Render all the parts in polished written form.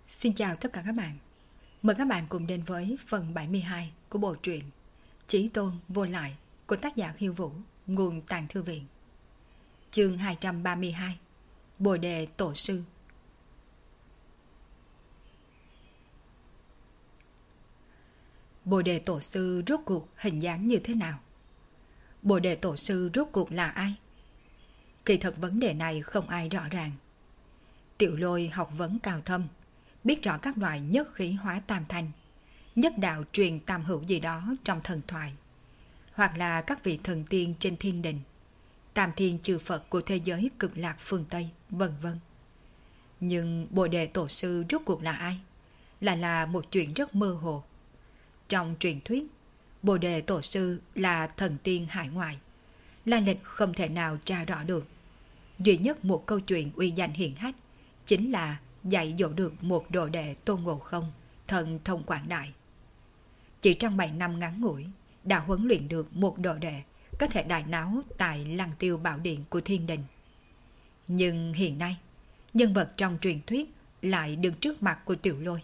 Xin chào tất cả các bạn. Mời các bạn cùng đến với phần 72 của bộ truyện Chí Tôn Vô Lại của tác giả Hiêu Vũ, nguồn Tàng Thư Viện. Chương 232, Bồ Đề Tổ Sư. Bồ Đề Tổ Sư rốt cuộc hình dáng như thế nào? Bồ Đề Tổ Sư rốt cuộc là ai? Kỳ thật vấn đề này không ai rõ ràng. Tiểu Lôi học vấn cao thâm, biết rõ các loại nhất khí hóa tam thanh, nhất đạo truyền tam hữu gì đó trong thần thoại, hoặc là các vị thần tiên trên thiên đình, tam thiên chư Phật của thế giới cực lạc phương Tây, vân vân. Nhưng Bồ Đề Tổ Sư rốt cuộc là ai? Là một chuyện rất mơ hồ. Trong truyền thuyết, Bồ Đề Tổ Sư là thần tiên hải ngoại, lai lịch không thể nào tra rõ được. Duy nhất một câu chuyện uy danh hiển hách chính là dạy dỗ được một đồ đệ Tôn Ngộ Không, thần thông quảng đại. Chỉ trong 7 năm ngắn ngủi, đã huấn luyện được một đồ đệ có thể đại náo tại Lăng Tiêu Bảo Điện của thiên đình. Nhưng hiện nay, nhân vật trong truyền thuyết lại đứng trước mặt của Tiểu Lôi.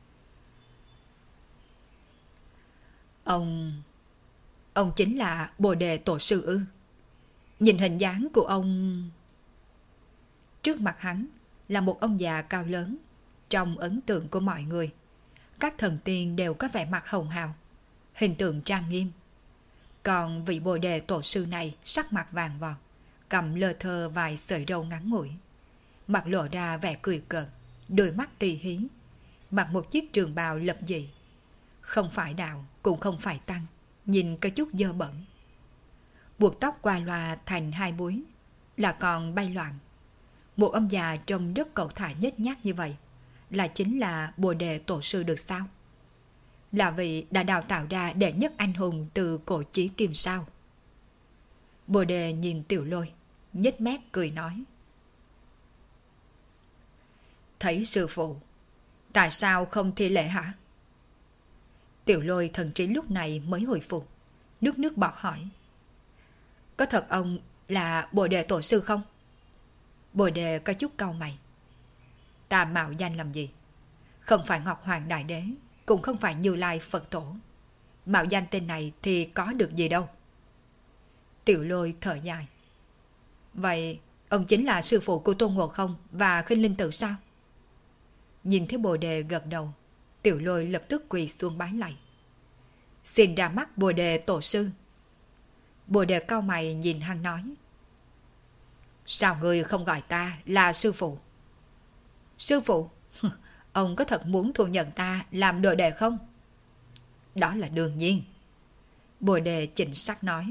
Ông chính là Bồ Đề Tổ Sư ư? Nhìn hình dáng của ông... Trước mặt hắn là một ông già cao lớn. Trong ấn tượng của mọi người, các thần tiên đều có vẻ mặt hồng hào, hình tượng trang nghiêm. Còn vị Bồ Đề Tổ Sư này sắc mặt vàng vọt, cầm lơ thơ vài sợi râu ngắn ngủi, mặt lộ ra vẻ cười cợt, đôi mắt tì hí, mặc một chiếc trường bào lập dị, không phải đạo cũng không phải tăng, nhìn có chút dơ bẩn. Buộc tóc qua loa thành hai búi, là còn bay loạn. Một ông già trông rất cẩu thả nhếch nhác như vậy là chính là Bồ Đề Tổ Sư được sao? Là vị đã đào tạo ra đệ nhất anh hùng từ cổ chí kim sao? Bồ Đề nhìn Tiểu Lôi, nhếch mép cười nói: Thấy sư phụ, tại sao không thi lễ hả? Tiểu Lôi thần trí lúc này mới hồi phục, nước bọt hỏi: Có thật ông là Bồ Đề Tổ Sư không? Bồ Đề có chút cau mày. Ta mạo danh làm gì? Không phải Ngọc Hoàng Đại Đế, cũng không phải Như Lai Phật Tổ. Mạo danh tên này thì có được gì đâu. Tiểu Lôi thở dài. Vậy ông chính là sư phụ của Tôn Ngộ Không và Khinh Linh Tự sao? Nhìn thấy Bồ Đề gật đầu, Tiểu Lôi lập tức quỳ xuống bái lạy. Xin ra mắt Bồ Đề Tổ Sư. Bồ Đề cau mày nhìn hắn nói: Sao ngươi không gọi ta là sư phụ? Sư phụ? Ông có thật muốn thu nhận ta làm đồ đệ không? Đó là đương nhiên. Bồ Đề chỉnh sắc nói: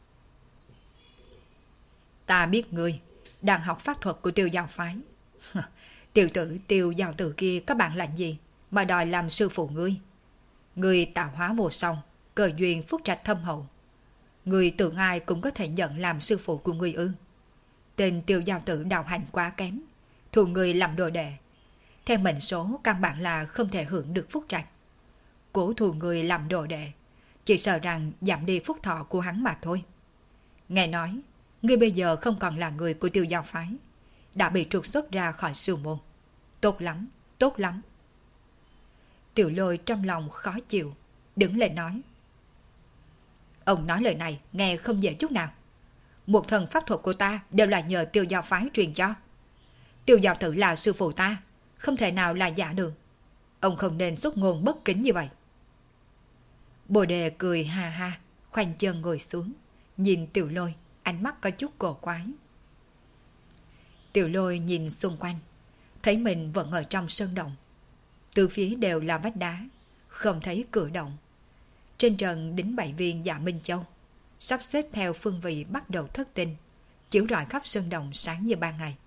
Ta biết ngươi đang học pháp thuật của Tiêu Giao Phái. Tiểu tử Tiêu Giao Tử kia có bản lãnh gì mà đòi làm sư phụ ngươi? Ngươi tạo hóa vô song, cờ duyên phúc trạch thâm hậu. Ngươi tưởng ai cũng có thể nhận làm sư phụ của ngươi ư? Tên Tiêu Giao Tử đạo hành quá kém, thu người làm đồ đệ. Theo mệnh số căn bản là không thể hưởng được phúc trạch. Cố thu người làm đồ đệ, chỉ sợ rằng giảm đi phúc thọ của hắn mà thôi. Nghe nói, ngươi bây giờ không còn là người của Tiêu Giao Phái, đã bị trục xuất ra khỏi sư môn. Tốt lắm, tốt lắm. Tiểu Lôi trong lòng khó chịu, đứng lên nói: Ông nói lời này nghe không dễ chút nào. Một thần pháp thuật của ta đều là nhờ Tiêu Giao Phái truyền cho. Tiêu Giao Tử là sư phụ ta, không thể nào là giả được. Ông không nên xuất ngôn bất kính như vậy. Bồ Đề cười ha ha, khoanh chân ngồi xuống, nhìn Tiểu Lôi, ánh mắt có chút cổ quái. Tiểu Lôi nhìn xung quanh, thấy mình vẫn ở trong sơn động. Từ phía đều là vách đá, không thấy cửa động. Trên trần đính 7 viên Dạ Minh Châu, sắp xếp theo phương vị bắt đầu thất tinh, chiếu rọi khắp sơn động sáng như ban ngày.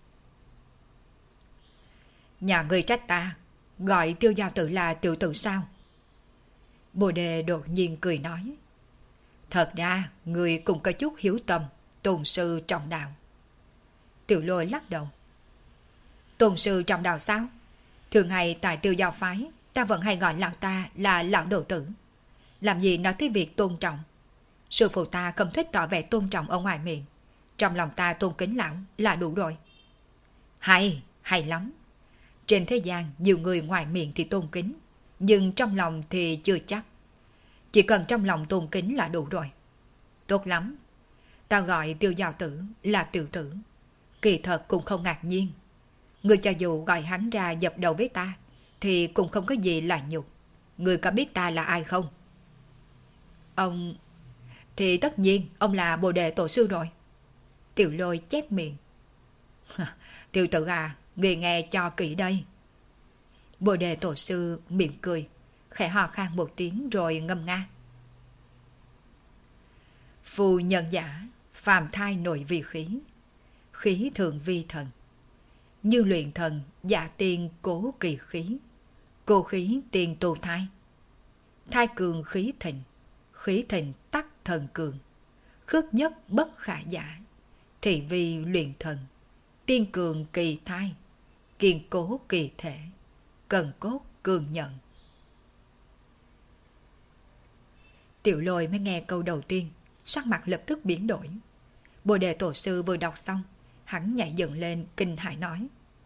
Nhà ngươi trách ta, gọi Tiêu Giao Tử là tiểu tử sao? Bồ Đề đột nhiên cười nói: Thật ra, ngươi cũng có chút hiếu tâm, tôn sư trọng đạo. Tiểu Lôi lắc đầu. Tôn sư trọng đạo sao? Thường ngày tại Tiêu Giao Phái, ta vẫn hay gọi lão ta là lão đồ tử. Làm gì nói tới việc tôn trọng? Sư phụ ta không thích tỏ vẻ tôn trọng ở ngoài miệng, trong lòng ta tôn kính lão là đủ rồi. Hay lắm. Trên thế gian nhiều người ngoài miệng thì tôn kính, nhưng trong lòng thì chưa chắc. Chỉ cần trong lòng tôn kính là đủ rồi. Tốt lắm. Ta gọi Tiêu Giao Tử là tiểu tử. Kỳ thật cũng không ngạc nhiên. Ngươi cho dù gọi hắn ra dập đầu với ta, thì cũng không có gì là nhục. Ngươi có biết ta là ai không? Ông... Thì tất nhiên ông là Bồ Đề Tổ Sư rồi. Tiểu Lôi chép miệng. Tiểu tử à, ngươi nghe cho kỹ đây. Bồ Đề Tổ Sư mỉm cười, khẽ hò khan một tiếng rồi ngâm nga. Phu nhân giả, phàm thai nội vì khí, khí thượng vi thần. Như luyện thần, giả tiên cố kỳ khí, cô khí tiên tu thai. Thai cường khí thịnh tắc thần cường. Khước nhất bất khả giả, thị vi luyện thần. Tiên cường kỳ thai, kiên cố kỳ thể, cần cốt cường nhận. Tiểu Lôi mới nghe câu đầu tiên, sắc mặt lập tức biến đổi. Bồ Đề Tổ Sư vừa đọc xong, hắn nhảy dựng lên kinh hãi nói.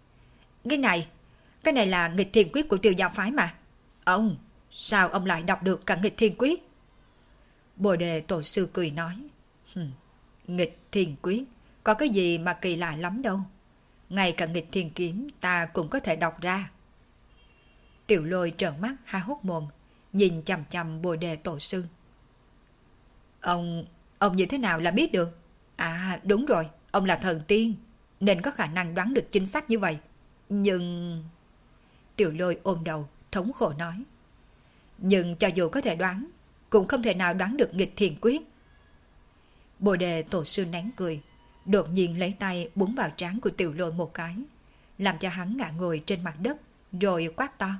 Cái này là nghịch thiên quyết của Tiêu Giao phái mà. Ông, sao ông lại đọc được cả nghịch thiên quyết? Bồ Đề Tổ Sư cười nói. Nghịch thiên quyết, có cái gì mà kỳ lạ lắm đâu. Ngay cả nghịch thiên kiếm ta cũng có thể đọc ra. Tiểu Lôi trợn mắt há hốc mồm, nhìn chằm chằm Bồ Đề Tổ Sư. Ông như thế nào là biết được? À đúng rồi, ông là thần tiên, nên có khả năng đoán được chính xác như vậy. Nhưng... Tiểu Lôi ôm đầu, thống khổ nói. Nhưng cho dù có thể đoán, cũng không thể nào đoán được nghịch thiên quyết. Bồ Đề Tổ Sư nén cười, đột nhiên lấy tay búng vào trán của Tiểu Lôi một cái, làm cho hắn ngã ngồi trên mặt đất, rồi quát to.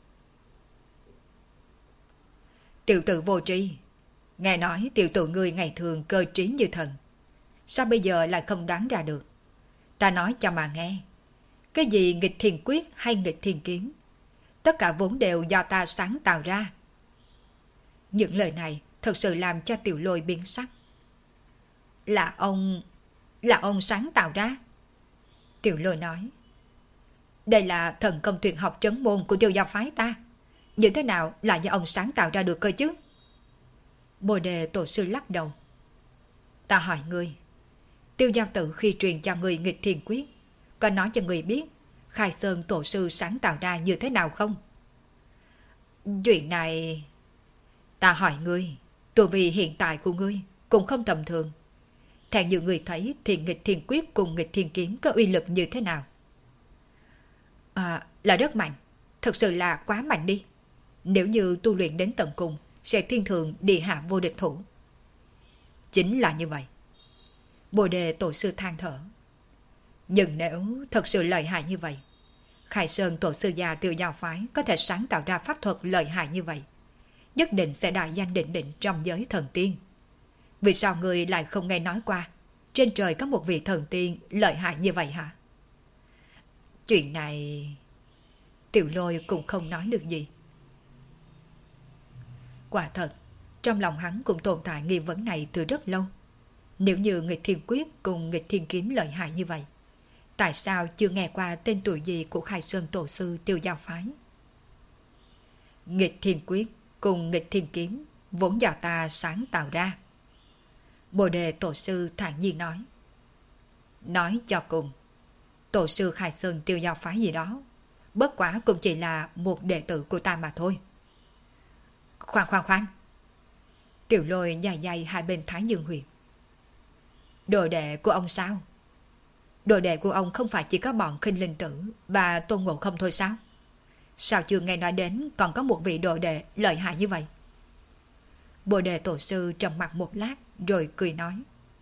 Tiểu tử vô tri, nghe nói tiểu tử ngươi ngày thường cơ trí như thần, sao bây giờ lại không đoán ra được? Ta nói cho mà nghe, cái gì nghịch thiên quyết hay nghịch thiên kiếm, tất cả vốn đều do ta sáng tạo ra. Những lời này thật sự làm cho Tiểu Lôi biến sắc. Là ông sáng tạo ra? Tiểu Lôi nói. Đây là thần công tuyệt học trấn môn của Tiêu Giao phái ta, như thế nào là do ông sáng tạo ra được cơ chứ? Bồ Đề Tổ Sư lắc đầu. Ta hỏi ngươi, Tiêu Giao Tử khi truyền cho ngươi nghịch thiên quyết, có nói cho ngươi biết Khai Sơn Tổ Sư sáng tạo ra như thế nào không? Chuyện này... Ta hỏi ngươi, tu vi hiện tại của ngươi cũng không tầm thường. Theo như ngươi thấy thì nghịch thiên quyết cùng nghịch thiên kiếm có uy lực như thế nào? Là rất mạnh, thật sự là quá mạnh đi. Nếu như tu luyện đến tận cùng, sẽ thiên thường địa hạ vô địch thủ. Chính là như vậy. Bồ Đề Tổ Sư than thở. Nhưng nếu thật sự lợi hại như vậy, Khai Sơn Tổ Sư già Tiêu Giao phái có thể sáng tạo ra pháp thuật lợi hại như vậy, nhất định sẽ đại danh đỉnh đỉnh trong giới thần tiên. Vì sao người lại không nghe nói qua trên trời có một vị thần tiên lợi hại như vậy hả? Chuyện này... Tiểu Lôi cũng không nói được gì. Quả thật, trong lòng hắn cũng tồn tại nghi vấn này từ rất lâu. Nếu như nghịch thiên quyết cùng nghịch thiên kiếm lợi hại như vậy, tại sao chưa nghe qua tên tuổi gì của Khai Sơn Tổ Sư Tiêu Giao phái? Nghịch thiên quyết cùng nghịch thiên kiếm vốn do ta sáng tạo ra. Bồ Đề Tổ Sư thản nhiên nói. Nói cho cùng, Tổ Sư Khai Sơn Tiêu Giao phái gì đó, bất quả cũng chỉ là một đệ tử của ta mà thôi. Khoan. Tiểu Lôi dài dài hai bên thái dương huyệt. Đồ đệ của ông sao? Đồ đệ của ông không phải chỉ có bọn Khinh Linh Tử và Tôn Ngộ Không thôi sao? Sao chưa nghe nói đến còn có một vị đồ đệ lợi hại như vậy? Bồ Đề Tổ Sư trầm mặt một lát rồi cười nói.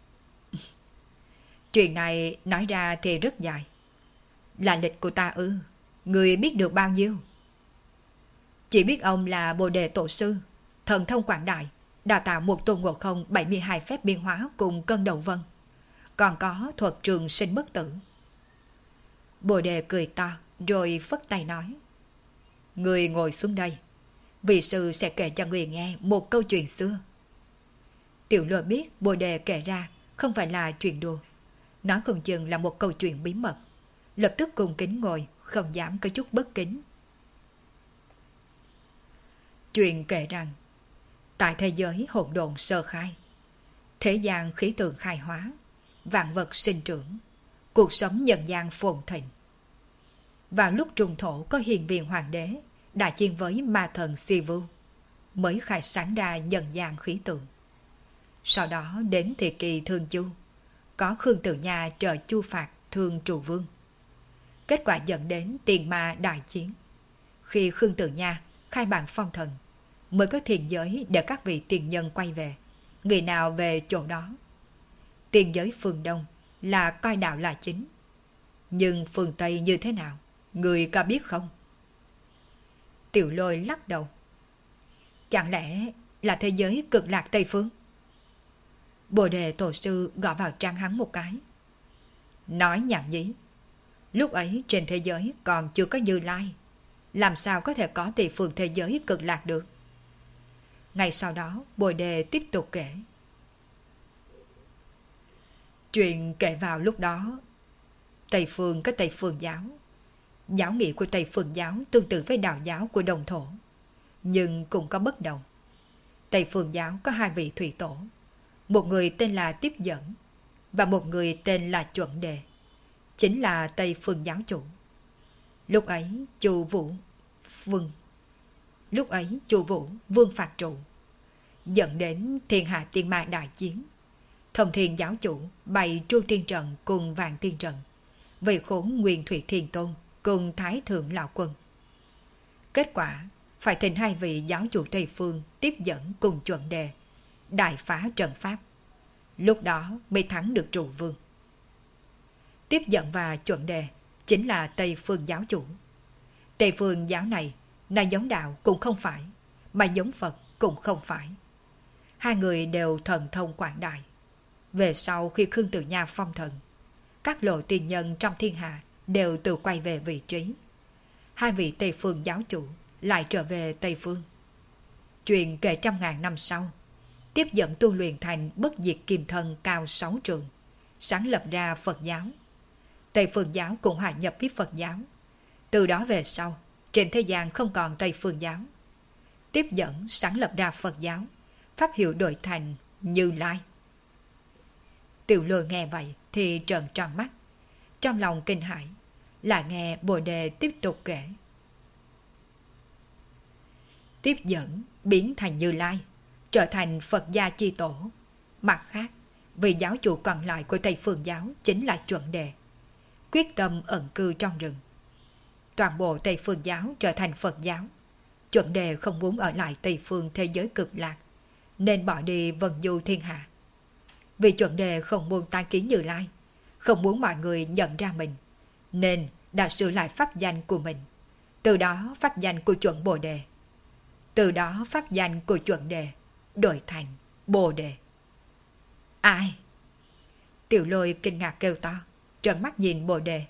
Chuyện này nói ra thì rất dài. Là lịch của ta ư? Người biết được bao nhiêu? Chỉ biết ông là Bồ Đề Tổ Sư, thần thông quảng đại, đào tạo một Tôn Ngộ Không 72 phép biên hóa cùng cân đầu vân, còn có thuật trường sinh bất tử. Bồ Đề cười to rồi phất tay nói. Người ngồi xuống đây, vị sư sẽ kể cho người nghe một câu chuyện xưa. Tiểu Lôi biết Bồ Đề kể ra không phải là chuyện đùa, nói không chừng là một câu chuyện bí mật, lập tức cung kính ngồi, không dám có chút bất kính. Chuyện kể rằng, tại thế giới hỗn độn sơ khai, thế gian khí tượng khai hóa, vạn vật sinh trưởng, cuộc sống nhân gian phồn thịnh. Vào lúc trùng thổ có hiền viên hoàng đế đại chiến với ma thần Sivu, mới khai sáng ra nhân gian khí tượng. Sau đó đến thời kỳ Thương Chu, có Khương Tử Nha trợ chu phạt Thương Trụ Vương. Kết quả dẫn đến tiền ma đại chiến. Khi Khương Tử Nha khai bản phong thần, mới có thiền giới để các vị tiền nhân quay về, người nào về chỗ đó. Tiền giới phương Đông là coi đạo là chính, nhưng phương Tây như thế nào, người có biết không? Tiểu Lôi lắc đầu. Chẳng lẽ là thế giới cực lạc Tây Phương? Bồ Đề Tổ sư gõ vào trán hắn một cái. Nói nhảm nhí. Lúc ấy trên thế giới còn chưa có Như Lai, làm sao có thể có Tây Phương thế giới cực lạc được? Ngày sau đó Bồ Đề tiếp tục kể. Chuyện kể vào lúc đó, Tây Phương có Tây Phương giáo. Giáo nghĩa của Tây Phương giáo tương tự với đạo giáo của Đồng Thổ, nhưng cũng có bất đồng. Tây Phương giáo có hai vị thủy tổ, một người tên là Tiếp Dẫn và một người tên là Chuẩn Đề, chính là Tây Phương giáo chủ. Lúc ấy Chu Vũ Vương phạt trụ, dẫn đến thiên hạ tiên ma đại chiến. Thông Thiên giáo chủ bày Tru Tiên trận cùng Vạn Tiên trận, vây khốn Nguyên Thủy Thiên Tôn cùng Thái Thượng Lão Quân. Kết quả phải thỉnh hai vị giáo chủ Tây Phương Tiếp Dẫn cùng Chuẩn Đề đại phá trận pháp. Lúc đó mới thắng được Trụ Vương. Tiếp Dẫn và Chuẩn Đề chính là Tây Phương giáo chủ. Tây Phương giáo này là giống đạo cũng không phải, mà giống Phật cũng không phải. Hai người đều thần thông quảng đại. Về sau khi Khương Tử Nha phong thần, các lộ tiền nhân trong thiên hạ đều tự quay về vị trí. Hai vị Tây Phương giáo chủ lại trở về Tây Phương. Chuyện kể 100.000 năm sau, Tiếp Dẫn tu luyện thành bất diệt kim thân cao 6 trượng, sáng lập ra Phật giáo. Tây Phương giáo cũng hòa nhập với Phật giáo. Từ đó về sau, trên thế gian không còn Tây Phương giáo. Tiếp Dẫn sáng lập ra Phật giáo, pháp hiệu đổi thành Như Lai. Tiểu Lôi nghe vậy thì trợn tròn mắt, trong lòng kinh hãi, lại nghe Bồ Đề tiếp tục kể. Tiếp Dẫn biến thành Như Lai, trở thành Phật gia chi tổ. Mặt khác, vị giáo chủ còn lại của Tây Phương giáo chính là Chuẩn Đề, quyết tâm ẩn cư trong rừng. Toàn bộ Tây Phương giáo trở thành Phật giáo. Chuẩn Đề không muốn ở lại Tây Phương thế giới cực lạc, nên bỏ đi vần du thiên hạ. Vì Chuẩn Đề không muốn tái kiến Như Lai, không muốn mọi người nhận ra mình, nên đã sửa lại pháp danh của mình. Từ đó pháp danh của Chuẩn Bồ Đề. Từ đó pháp danh của Chuẩn Đề đổi thành Bồ Đề. Ai? Tiểu Lôi kinh ngạc kêu to, trợn mắt nhìn Bồ Đề.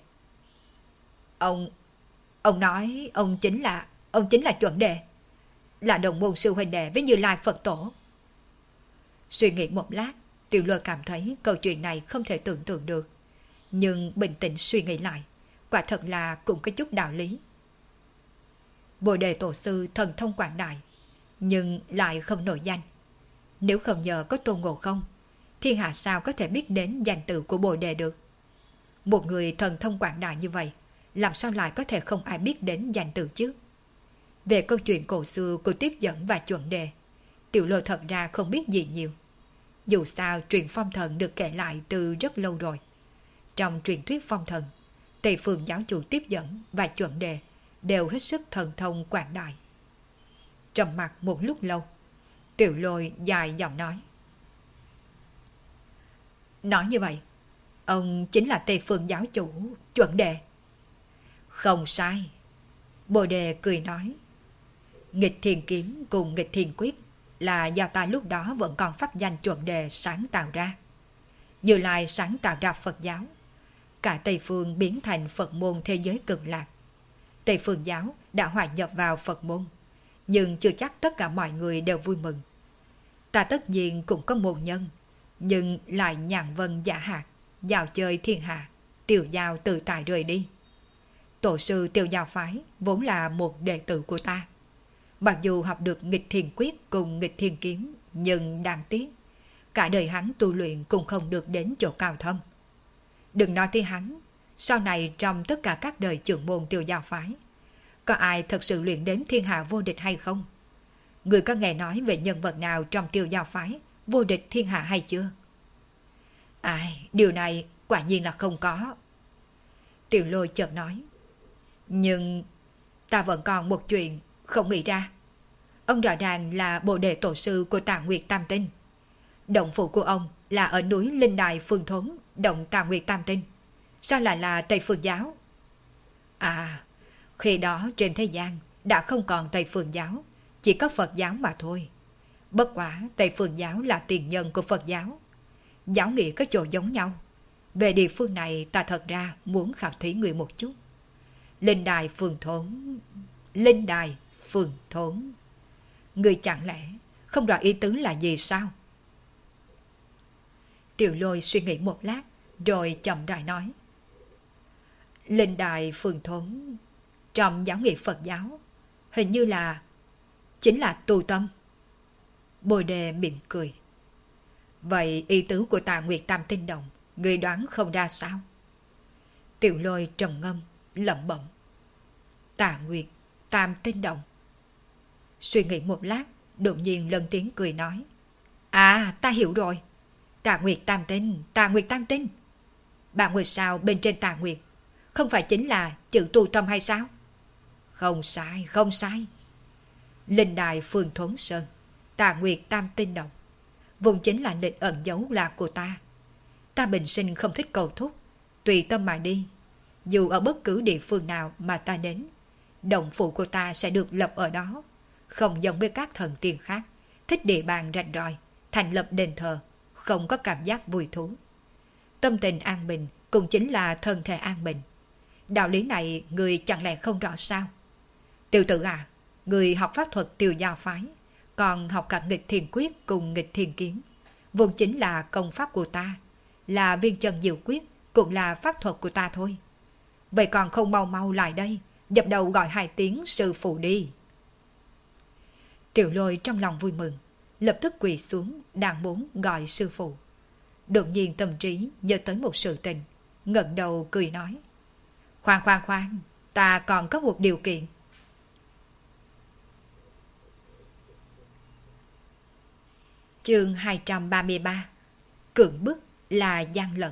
Ông nói ông chính là Chuẩn Đề, là đồng môn sư huynh đệ với Như Lai Phật tổ. Suy nghĩ một lát, Tiểu Lôi cảm thấy câu chuyện này không thể tưởng tượng được, nhưng bình tĩnh suy nghĩ lại, quả thật là cũng có chút đạo lý. Bồ Đề tổ sư thần thông quảng đại, nhưng lại không nổi danh. Nếu không nhờ có Tôn Ngộ Không, thiên hạ sao có thể biết đến danh tự của Bồ Đề được? Một người thần thông quảng đại như vậy, làm sao lại có thể không ai biết đến danh tự chứ? Về câu chuyện cổ xưa của Tiếp Dẫn và Chuẩn Đề, Tiểu Lôi thật ra không biết gì nhiều. Dù sao truyền phong thần được kể lại từ rất lâu rồi. Trong truyền thuyết phong thần, Tây Phương giáo chủ Tiếp Dẫn và Chuẩn Đề đều hết sức thần thông quảng đại. Trầm mặc một lúc lâu, Tiểu Lôi dài giọng nói. Nói như vậy, ông chính là Tây Phương giáo chủ Chuẩn Đề. Không sai. Bồ Đề cười nói. Nghịch Thiên Kiếm cùng Nghịch Thiên Quyết là do ta lúc đó vẫn còn pháp danh Chuẩn Đề sáng tạo ra. Như Lai sáng tạo ra Phật giáo. Cả Tây Phương biến thành Phật môn thế giới cực lạc. Tây Phương giáo đã hòa nhập vào Phật môn, nhưng chưa chắc tất cả mọi người đều vui mừng. Ta tất nhiên cũng có môn nhân, nhưng lại nhàn vân giả hạt, dạo chơi thiên hạ, tiểu giao tự tại rời đi, tổ sư Tiêu Giao Phái vốn là một đệ tử của ta. Mặc dù học được nghịch thiền quyết cùng nghịch thiền kiếm, nhưng đáng tiếc, cả đời hắn tu luyện cũng không được đến chỗ cao thâm. Đừng nói tới hắn, sau này trong tất cả các đời trưởng môn Tiêu Giao Phái, có ai thật sự luyện đến thiên hạ vô địch hay không? Người có nghe nói về nhân vật nào trong Tiêu Giao Phái vô địch thiên hạ hay chưa? Điều này quả nhiên là không có. Tiểu Lôi chợt nói. Nhưng ta vẫn còn một chuyện không nghĩ ra. Ông rõ ràng là bồ đề tổ sư của Tà Nguyệt Tam Tinh. Động phủ của ông là ở núi Linh Đài Phương Thốn, động Tà Nguyệt Tam Tinh. Sao lại là Tây Phương Giáo? Khi đó trên thế gian đã không còn Tây Phương Giáo, chỉ có Phật Giáo mà thôi. Bất quả Tây Phương Giáo là tiền nhân của Phật Giáo. Giáo nghĩa có chỗ giống nhau. Về địa phương này ta thật ra muốn khảo thí người một chút. Linh Đài Phương Thốn. Linh Đài Phương Thốn. Người chẳng lẽ không rõ ý tứ là gì sao? Tiểu Lôi suy nghĩ một lát, rồi chậm rãi nói. Linh Đài Phương Thốn trong giáo nghĩa Phật giáo hình như là chính là tu tâm. Bồ đề mỉm cười. Vậy ý tứ của Tà Nguyệt Tam Tinh Động người đoán không ra sao? Tiểu Lôi trầm ngâm lẩm bẩm. Tà Nguyệt Tam Tinh Động. Suy nghĩ một lát, đột nhiên lên tiếng cười nói. Ta hiểu rồi. Tà Nguyệt Tam Tinh, Tà Nguyệt Tam Tinh. Ba ngôi sao bên trên Tà Nguyệt không phải chính là chữ tu tâm hay sao? Không sai, không sai. Linh Đài Phương Thốn Sơn, Tà Nguyệt Tam Tinh Động vốn chính là lịch ẩn dấu lạc của ta. Ta bình sinh không thích cầu thúc, tùy tâm mà đi. Dù ở bất cứ địa phương nào mà ta đến, động phủ của ta sẽ được lập ở đó. Không giống với các thần tiên khác, thích địa bàn rạch ròi, thành lập đền thờ, không có cảm giác vui thú. Tâm tình an bình cũng chính là thân thể an bình. Đạo lý này người chẳng lẽ không rõ sao? Tiểu tử người học pháp thuật Tiêu Giao Phái, còn học cả nghịch thiền quyết cùng nghịch thiền kiếm, vốn chính là công pháp của ta, là viên chân diệu quyết, cũng là pháp thuật của ta thôi. Vậy còn không mau mau lại đây, dập đầu gọi 2 tiếng sư phụ đi. Tiểu Lôi trong lòng vui mừng, lập tức quỳ xuống đang muốn gọi sư phụ. Đột nhiên tâm trí nhớ tới một sự tình, ngẩng đầu cười nói. Khoan, ta còn có một điều kiện. Chương 233. Cưỡng bức là gian lận.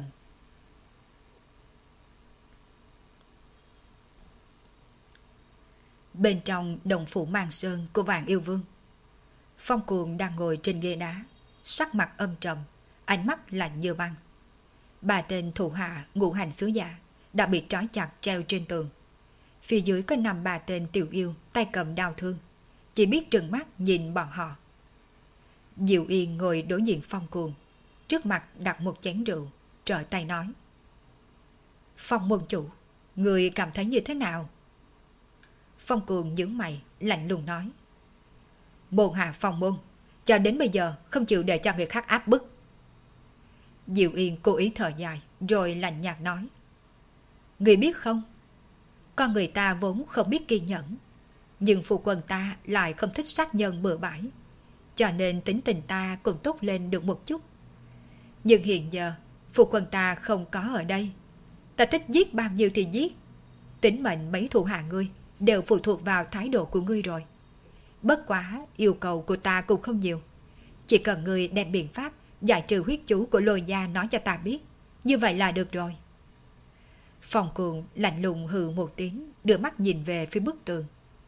Bên trong đồng phủ Mang Sơn của Vạn Yêu Vương, Phong Cuồng đang ngồi trên ghế đá, sắc mặt âm trầm, ánh mắt lạnh như băng. 3 tên thủ hạ ngũ hành sứ giả đã bị trói chặt treo trên tường. Phía dưới có 5-3 tên tiểu yêu tay cầm đao thương, chỉ biết trừng mắt nhìn bọn họ. Diệu Yên ngồi đối diện Phong Cuồng, trước mặt đặt một chén rượu, trở tay nói. Phong môn chủ, người cảm thấy như thế nào? Phong Cuồng nhướng mày, lạnh lùng nói. Môn hạ Phong môn, cho đến bây giờ không chịu để cho người khác áp bức. Diệu Yên cố ý thở dài, rồi lạnh nhạt nói. Người biết không, con người ta vốn không biết kiên nhẫn, nhưng phu quân ta lại không thích sát nhân bừa bãi, cho nên tính tình ta cũng tốt lên được một chút. Nhưng hiện giờ phu quân ta không có ở đây, ta thích giết bao nhiêu thì giết. Tính mệnh mấy thủ hạ ngươi đều phụ thuộc vào thái độ của ngươi rồi. Bất quá yêu cầu của ta cũng không nhiều, chỉ cần ngươi đem biện pháp giải trừ huyết chú của Lôi gia nói cho ta biết, như vậy là được rồi. Phong Cuồng lạnh lùng hừ một tiếng, đưa mắt nhìn về phía bức tường.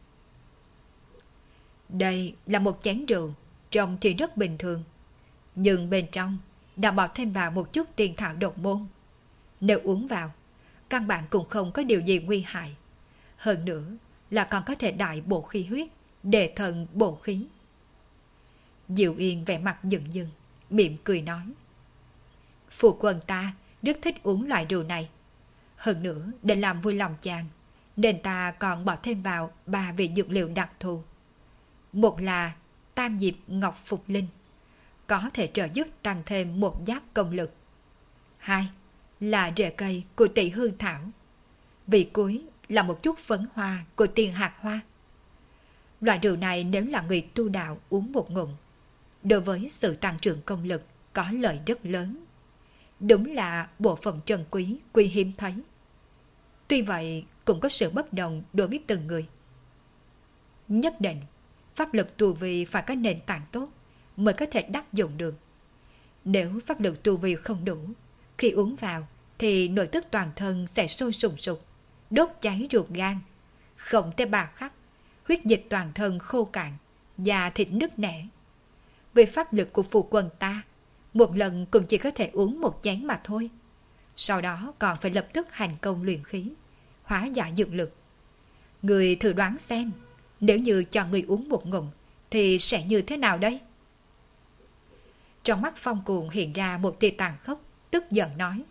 Đây là một chén rượu, trông thì rất bình thường, nhưng bên trong đã bỏ thêm vào một chút tiên thảo độc môn. Nếu uống vào, căn bản cũng không có điều gì nguy hại. Hơn nữa là còn có thể đại bổ khí huyết, đề thần bổ khí. Diệu Yên vẻ mặt dửng dưng, mỉm cười nói. Phu quân ta rất thích uống loại rượu này. Hơn nữa để làm vui lòng chàng, nên ta còn bỏ thêm vào 3 vị dược liệu đặc thù. Một là Tam Diệp Ngọc Phục Linh, có thể trợ giúp tăng thêm 1 giáp công lực. 2 là rễ cây của Tỷ Hương Thảo. Vị cuối là một chút phấn hoa của tiền hạt hoa. Loại rượu này nếu là người tu đạo uống một ngụm, đối với sự tăng trưởng công lực có lợi rất lớn. Đúng là bộ phận trân quý, quý hiếm thấy. Tuy vậy cũng có sự bất đồng đối với từng người. Nhất định, pháp lực tu vi phải có nền tảng tốt mới có thể đắc dụng được. Nếu pháp lực tu vi không đủ, khi uống vào thì nội tức toàn thân sẽ sôi sùng sục, đốt cháy ruột gan. Không tới 3 khắc, huyết dịch toàn thân khô cạn, da thịt nứt nẻ. Vì pháp lực của phu quân ta, một lần cũng chỉ có thể uống một chén mà thôi. Sau đó còn phải lập tức hành công luyện khí, hóa giải dược lực. Người thử đoán xem, nếu như cho người uống một ngụm thì sẽ như thế nào đây? Trong mắt Phong Cuồng hiện ra một tia tàn khốc, tức giận nói: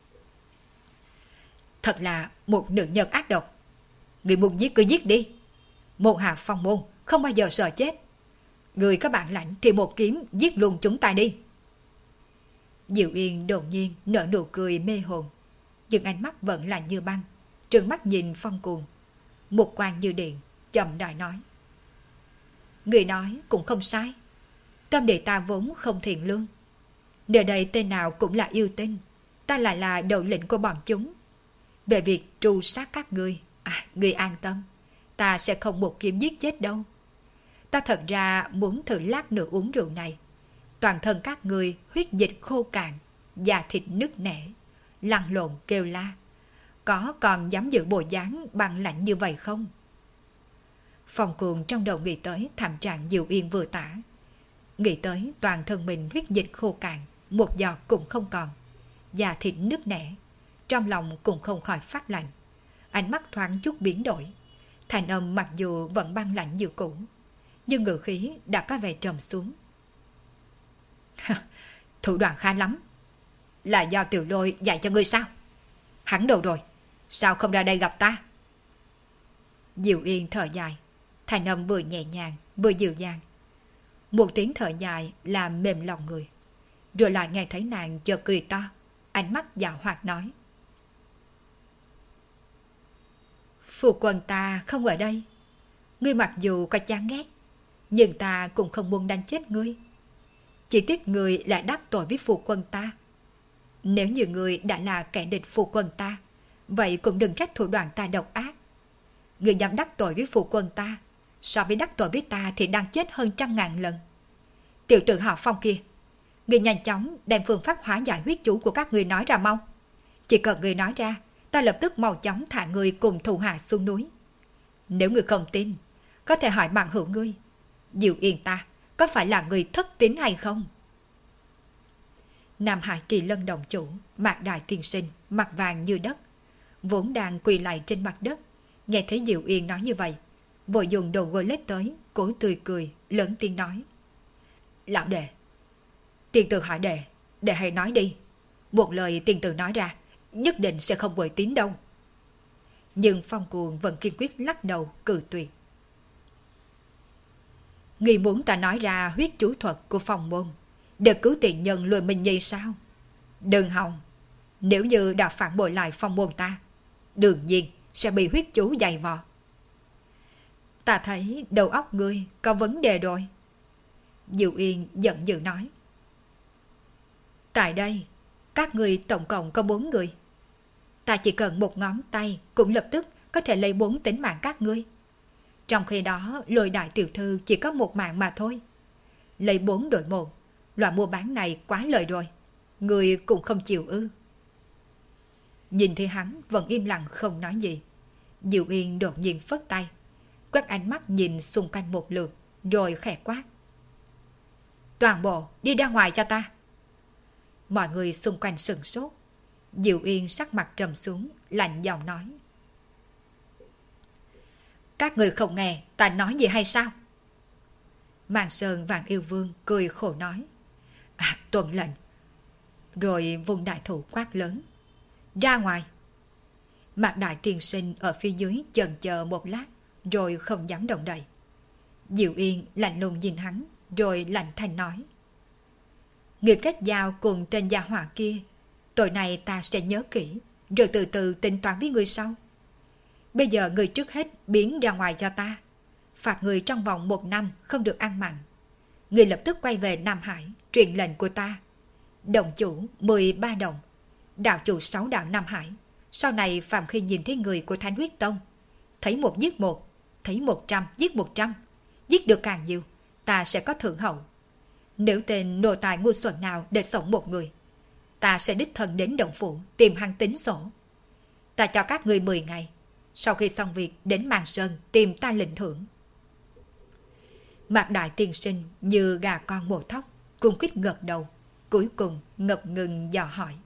Thật là một nữ nhân ác độc. Người muốn giết cứ giết đi. Môn hạ Phong môn không bao giờ sợ chết. Người có bản lãnh thì một kiếm giết luôn chúng ta đi. Diệu Yên đột nhiên nở nụ cười mê hồn, nhưng ánh mắt vẫn là như băng, trừng mắt nhìn Phong Cuồng, một quan như điện, chậm rãi nói: Người nói cũng không sai. Tâm địa ta vốn không thiện lương. Nơi đây tên nào cũng là yêu tinh, ta lại là đầu lĩnh của bọn chúng. Về việc tru sát các ngươi, ngươi an tâm, ta sẽ không một kiếm giết chết đâu. Ta thật ra muốn thử lát nữa uống rượu này. Toàn thân các ngươi huyết dịch khô cạn, da thịt nứt nẻ, lăn lộn kêu la. Có còn dám giữ bộ dáng bằng lạnh như vậy không? Phong Cuồng trong đầu nghĩ tới thảm trạng Diệu Yên vừa tả. Nghĩ tới toàn thân mình huyết dịch khô cạn, một giọt cũng không còn, da thịt nứt nẻ. Trong lòng cũng không khỏi phát lạnh. Ánh mắt thoáng chút biến đổi. Thành âm mặc dù vẫn băng lạnh như cũ, nhưng ngữ khí đã có vẻ trầm xuống. Thủ đoạn khá lắm. Là do Tiểu Lôi dạy cho ngươi sao? Hắn đâu rồi? Sao không ra đây gặp ta? Diệu Yên thở dài, thành âm vừa nhẹ nhàng vừa dịu dàng. Một tiếng thở dài làm mềm lòng người. Rồi lại nghe thấy nàng chợt cười to, ánh mắt dạo hoạt nói: Phu quân ta không ở đây. Ngươi mặc dù có chán ghét, nhưng ta cũng không muốn đánh chết ngươi. Chỉ tiếc ngươi lại đắc tội với phu quân ta. Nếu như ngươi đã là kẻ địch phu quân ta, vậy cũng đừng trách thủ đoạn ta độc ác. Ngươi dám đắc tội với phu quân ta, so với đắc tội với ta thì đang chết hơn 100.000 lần. Tiểu tử họ Phong kia, ngươi nhanh chóng đem phương pháp hóa giải huyết chủ của các ngươi nói ra mau. Chỉ cần ngươi nói ra, ta lập tức mau chóng thả ngươi cùng thủ hạ xuống núi. Nếu ngươi không tin, có thể hỏi bằng hữu ngươi, Diệu Yên ta có phải là người thất tín hay không? Nam Hải Kỳ Lân đồng chủ Mạc Đại tiên sinh mặt vàng như đất, vốn đang quỳ lại trên mặt đất, nghe thấy Diệu Yên nói như vậy, vội dùng đầu gối lết tới, cố tươi cười lớn tiếng nói: Lão đệ, tiền tử hỏi đệ hãy nói đi. Một lời tiền tử nói ra, nhất định sẽ không bội tín đâu. Nhưng Phong Cuồng vẫn kiên quyết lắc đầu cự tuyệt. Ngươi muốn ta nói ra huyết chú thuật của Phong môn để cứu tiền nhân lùi mình nhi sao? Đừng hòng. Nếu như đã phản bội lại Phong môn ta, đương nhiên sẽ bị huyết chú dày vò. Ta thấy đầu óc ngươi có vấn đề rồi. Diệu Yên giận dữ nói: Tại đây, các ngươi tổng cộng có 4 người. Ta chỉ cần một ngón tay cũng lập tức có thể lấy 4 tính mạng các ngươi. Trong khi đó, Lôi đại tiểu thư chỉ có 1 mạng mà thôi. Lấy 4 đổi 1, loại mua bán này quá lời rồi. Ngươi cũng không chịu ư? Nhìn thấy hắn vẫn im lặng không nói gì, Diệu Yên đột nhiên phất tay, quét ánh mắt nhìn xung quanh một lượt, rồi khẽ quát: Toàn bộ đi ra ngoài cho ta. Mọi người xung quanh sửng sốt. Diệu Yên sắc mặt trầm xuống, lạnh giọng nói: Các người không nghe ta nói gì hay sao? Màn Sơn Vạn Yêu Vương cười khổ nói: Tuân lệnh. Rồi vùng đại thủ quát lớn: Ra ngoài. Mạc Đại tiên sinh ở phía dưới chần chờ một lát, rồi không dám động đậy. Diệu Yên lạnh lùng nhìn hắn, rồi lạnh thanh nói: Người kết giao cùng tên gia hỏa kia, tội này ta sẽ nhớ kỹ, rồi từ từ tính toán với người sau. Bây giờ người trước hết biến ra ngoài cho ta. Phạt người trong vòng 1 năm không được ăn mặn. Người lập tức quay về Nam Hải, truyền lệnh của ta. Đồng chủ 13 đồng, đạo chủ 6 đạo Nam Hải. Sau này phàm khi nhìn thấy người của Thánh Huyết Tông, thấy một giết một, thấy 100 giết 100, giết được càng nhiều, ta sẽ có thưởng hậu. Nếu tên nô tài ngu xuẩn nào để sống một người, ta sẽ đích thân đến động phủ tìm hắn tính sổ. Ta cho các người 10 ngày, sau khi xong việc đến Màn Sơn tìm ta lĩnh thưởng. Mạc Đại tiên sinh như gà con mổ thóc, cung quýt gật đầu, cuối cùng ngập ngừng dò hỏi.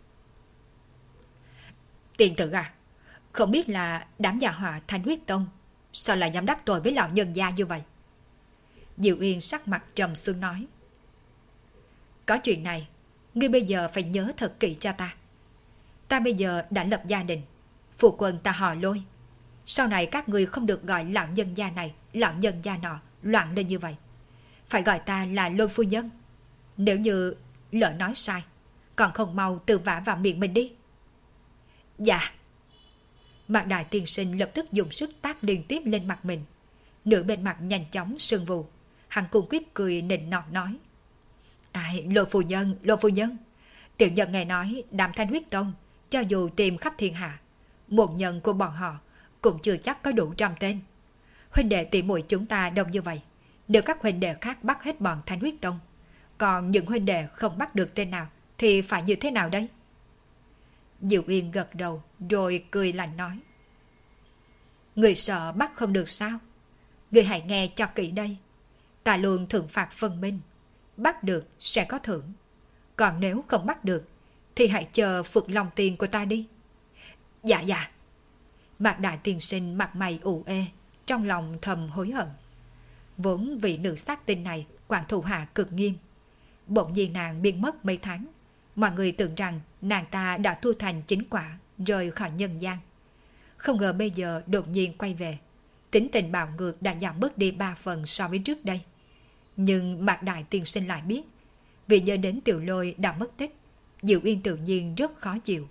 Tiền tử à, không biết là đám gia họa Thanh Huyết Tông sao lại dám đắc tội với lão nhân gia như vậy? Diệu Yên sắc mặt trầm xuống nói. Có chuyện này, ngươi bây giờ phải nhớ thật kỹ cho ta. Ta bây giờ đã lập gia đình, phụ quân ta họ Lôi. Sau này các ngươi không được gọi lão nhân gia này, lão nhân gia nọ loạn lên như vậy. Phải gọi ta là Lôi phu nhân. Nếu như lỡ nói sai, còn không mau tự vả vào miệng mình đi. Dạ. Mạc Đại tiên sinh lập tức dùng sức tát liên tiếp lên mặt mình. Nửa bên mặt nhanh chóng sưng vù. Hắn cung quyết cười nịnh nọt nói. Ai, Lôi phu nhân. Tiểu nhân nghe nói đám Thanh Huyết Tông, cho dù tìm khắp thiên hạ, một nhân của bọn họ cũng chưa chắc có đủ 100 tên. Huynh đệ tỷ muội chúng ta đông như vậy, nếu các huynh đệ khác bắt hết bọn Thanh Huyết Tông, còn những huynh đệ không bắt được tên nào thì phải như thế nào đây? Diệu Yên gật đầu rồi cười lạnh nói. Người sợ bắt không được sao? Người hãy nghe cho kỹ đây. Ta luôn thưởng phạt phân minh. Bắt được sẽ có thưởng. Còn nếu không bắt được thì hãy chờ phượng long tiền của ta đi. Dạ. Mạc Đại tiên sinh mặt mày ủ ê, trong lòng thầm hối hận. Vốn vị nữ sát tinh này quản thủ hạ cực nghiêm. Bỗng nhiên nàng biến mất mấy tháng. Mọi người tưởng rằng nàng ta đã thu thành chính quả, rời khỏi nhân gian. Không ngờ bây giờ đột nhiên quay về. Tính tình bạo ngược đã giảm bớt đi 3 phần so với trước đây. Nhưng Mạc Đại tiên sinh lại biết, vì nhớ đến Tiểu Lôi đã mất tích, Diệu Yên tự nhiên rất khó chịu.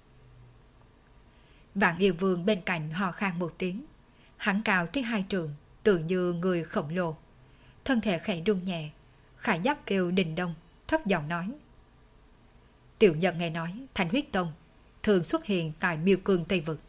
Vạn Yêu Vương bên cạnh hò khan một tiếng. Hắn cao tới 2 trượng, tự như người khổng lồ. Thân thể khẽ rung nhẹ. Khải Giác kêu đình đông, thấp giọng nói. Tiểu nhân nghe nói Thanh Huyết Tông thường xuất hiện tại Miêu Cương Tây Vực.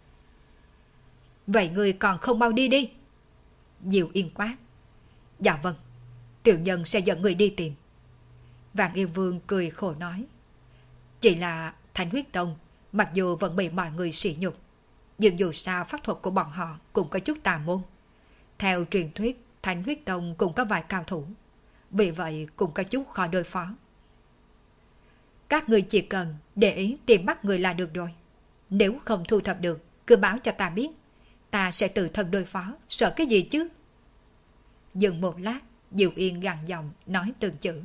Vậy người còn không mau đi đi. Diệu Yên quát. Dạ vâng, tiểu nhân sẽ dẫn người đi tìm. Vạn Yêu Vương cười khổ nói. Chỉ là Thanh Huyết Tông mặc dù vẫn bị mọi người sỉ nhục, nhưng dù sao pháp thuật của bọn họ cũng có chút tà môn. Theo truyền thuyết, Thanh Huyết Tông cũng có vài cao thủ, vì vậy cũng có chút khó đối phó. Các người chỉ cần để ý tìm bắt người là được rồi. Nếu không thu thập được, cứ báo cho ta biết. Ta sẽ tự thân đối phó, sợ cái gì chứ? Dừng một lát, Diệu Yên gằn giọng nói từng chữ.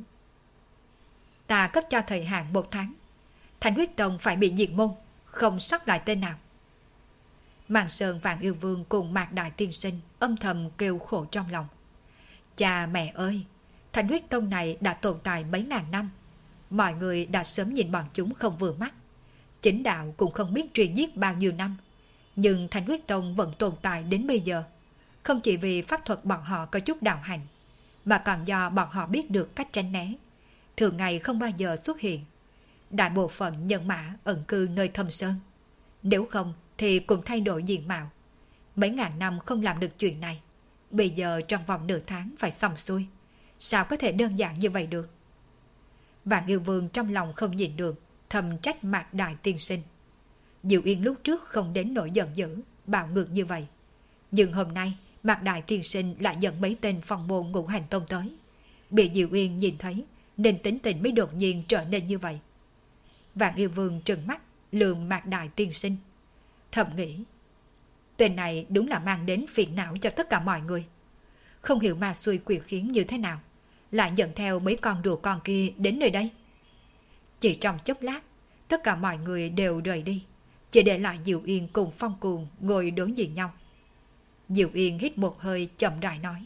Ta cấp cho thời hạn 1 tháng. Thanh Huyết Tông phải bị diệt môn, không sót lại tên nào. Màn Sơn Vạn Yêu Vương cùng Mạc Đại tiên sinh âm thầm kêu khổ trong lòng. Cha mẹ ơi, Thanh Huyết Tông này đã tồn tại mấy ngàn năm. Mọi người đã sớm nhìn bọn chúng không vừa mắt. Chính đạo cũng không biết truy giết bao nhiêu năm. Nhưng Thanh Huyết Tông vẫn tồn tại đến bây giờ. Không chỉ vì pháp thuật bọn họ có chút đạo hành, mà còn do bọn họ biết được cách tránh né. Thường ngày không bao giờ xuất hiện. Đại bộ phận nhân mã ẩn cư nơi thâm sơn. Nếu không thì cũng thay đổi diện mạo. Mấy ngàn năm không làm được chuyện này, bây giờ trong vòng nửa tháng phải xong xuôi. Sao có thể đơn giản như vậy được? Vạn Yêu Vương trong lòng không nhịn được, thầm trách Mạc Đại tiên sinh. Diệu Yên lúc trước không đến nỗi giận dữ, bạo ngược như vậy. Nhưng hôm nay Mạc Đại tiên sinh lại dẫn mấy tên phong môn Ngũ Hành Tông tới. Bị Diệu Yên nhìn thấy nên tính tình mới đột nhiên trở nên như vậy. Vạn Yêu Vương trừng mắt lườm Mạc Đại tiên sinh, thầm nghĩ, tên này đúng là mang đến phiền não cho tất cả mọi người. Không hiểu ma xui quỷ khiến như thế nào, lại dẫn theo mấy con rùa con kia đến nơi đây. Chỉ trong chốc lát, tất cả mọi người đều rời đi, chỉ để lại Diệu Yên cùng Phong Cuồng ngồi đối diện nhau. Diệu Yên hít một hơi chậm rãi nói.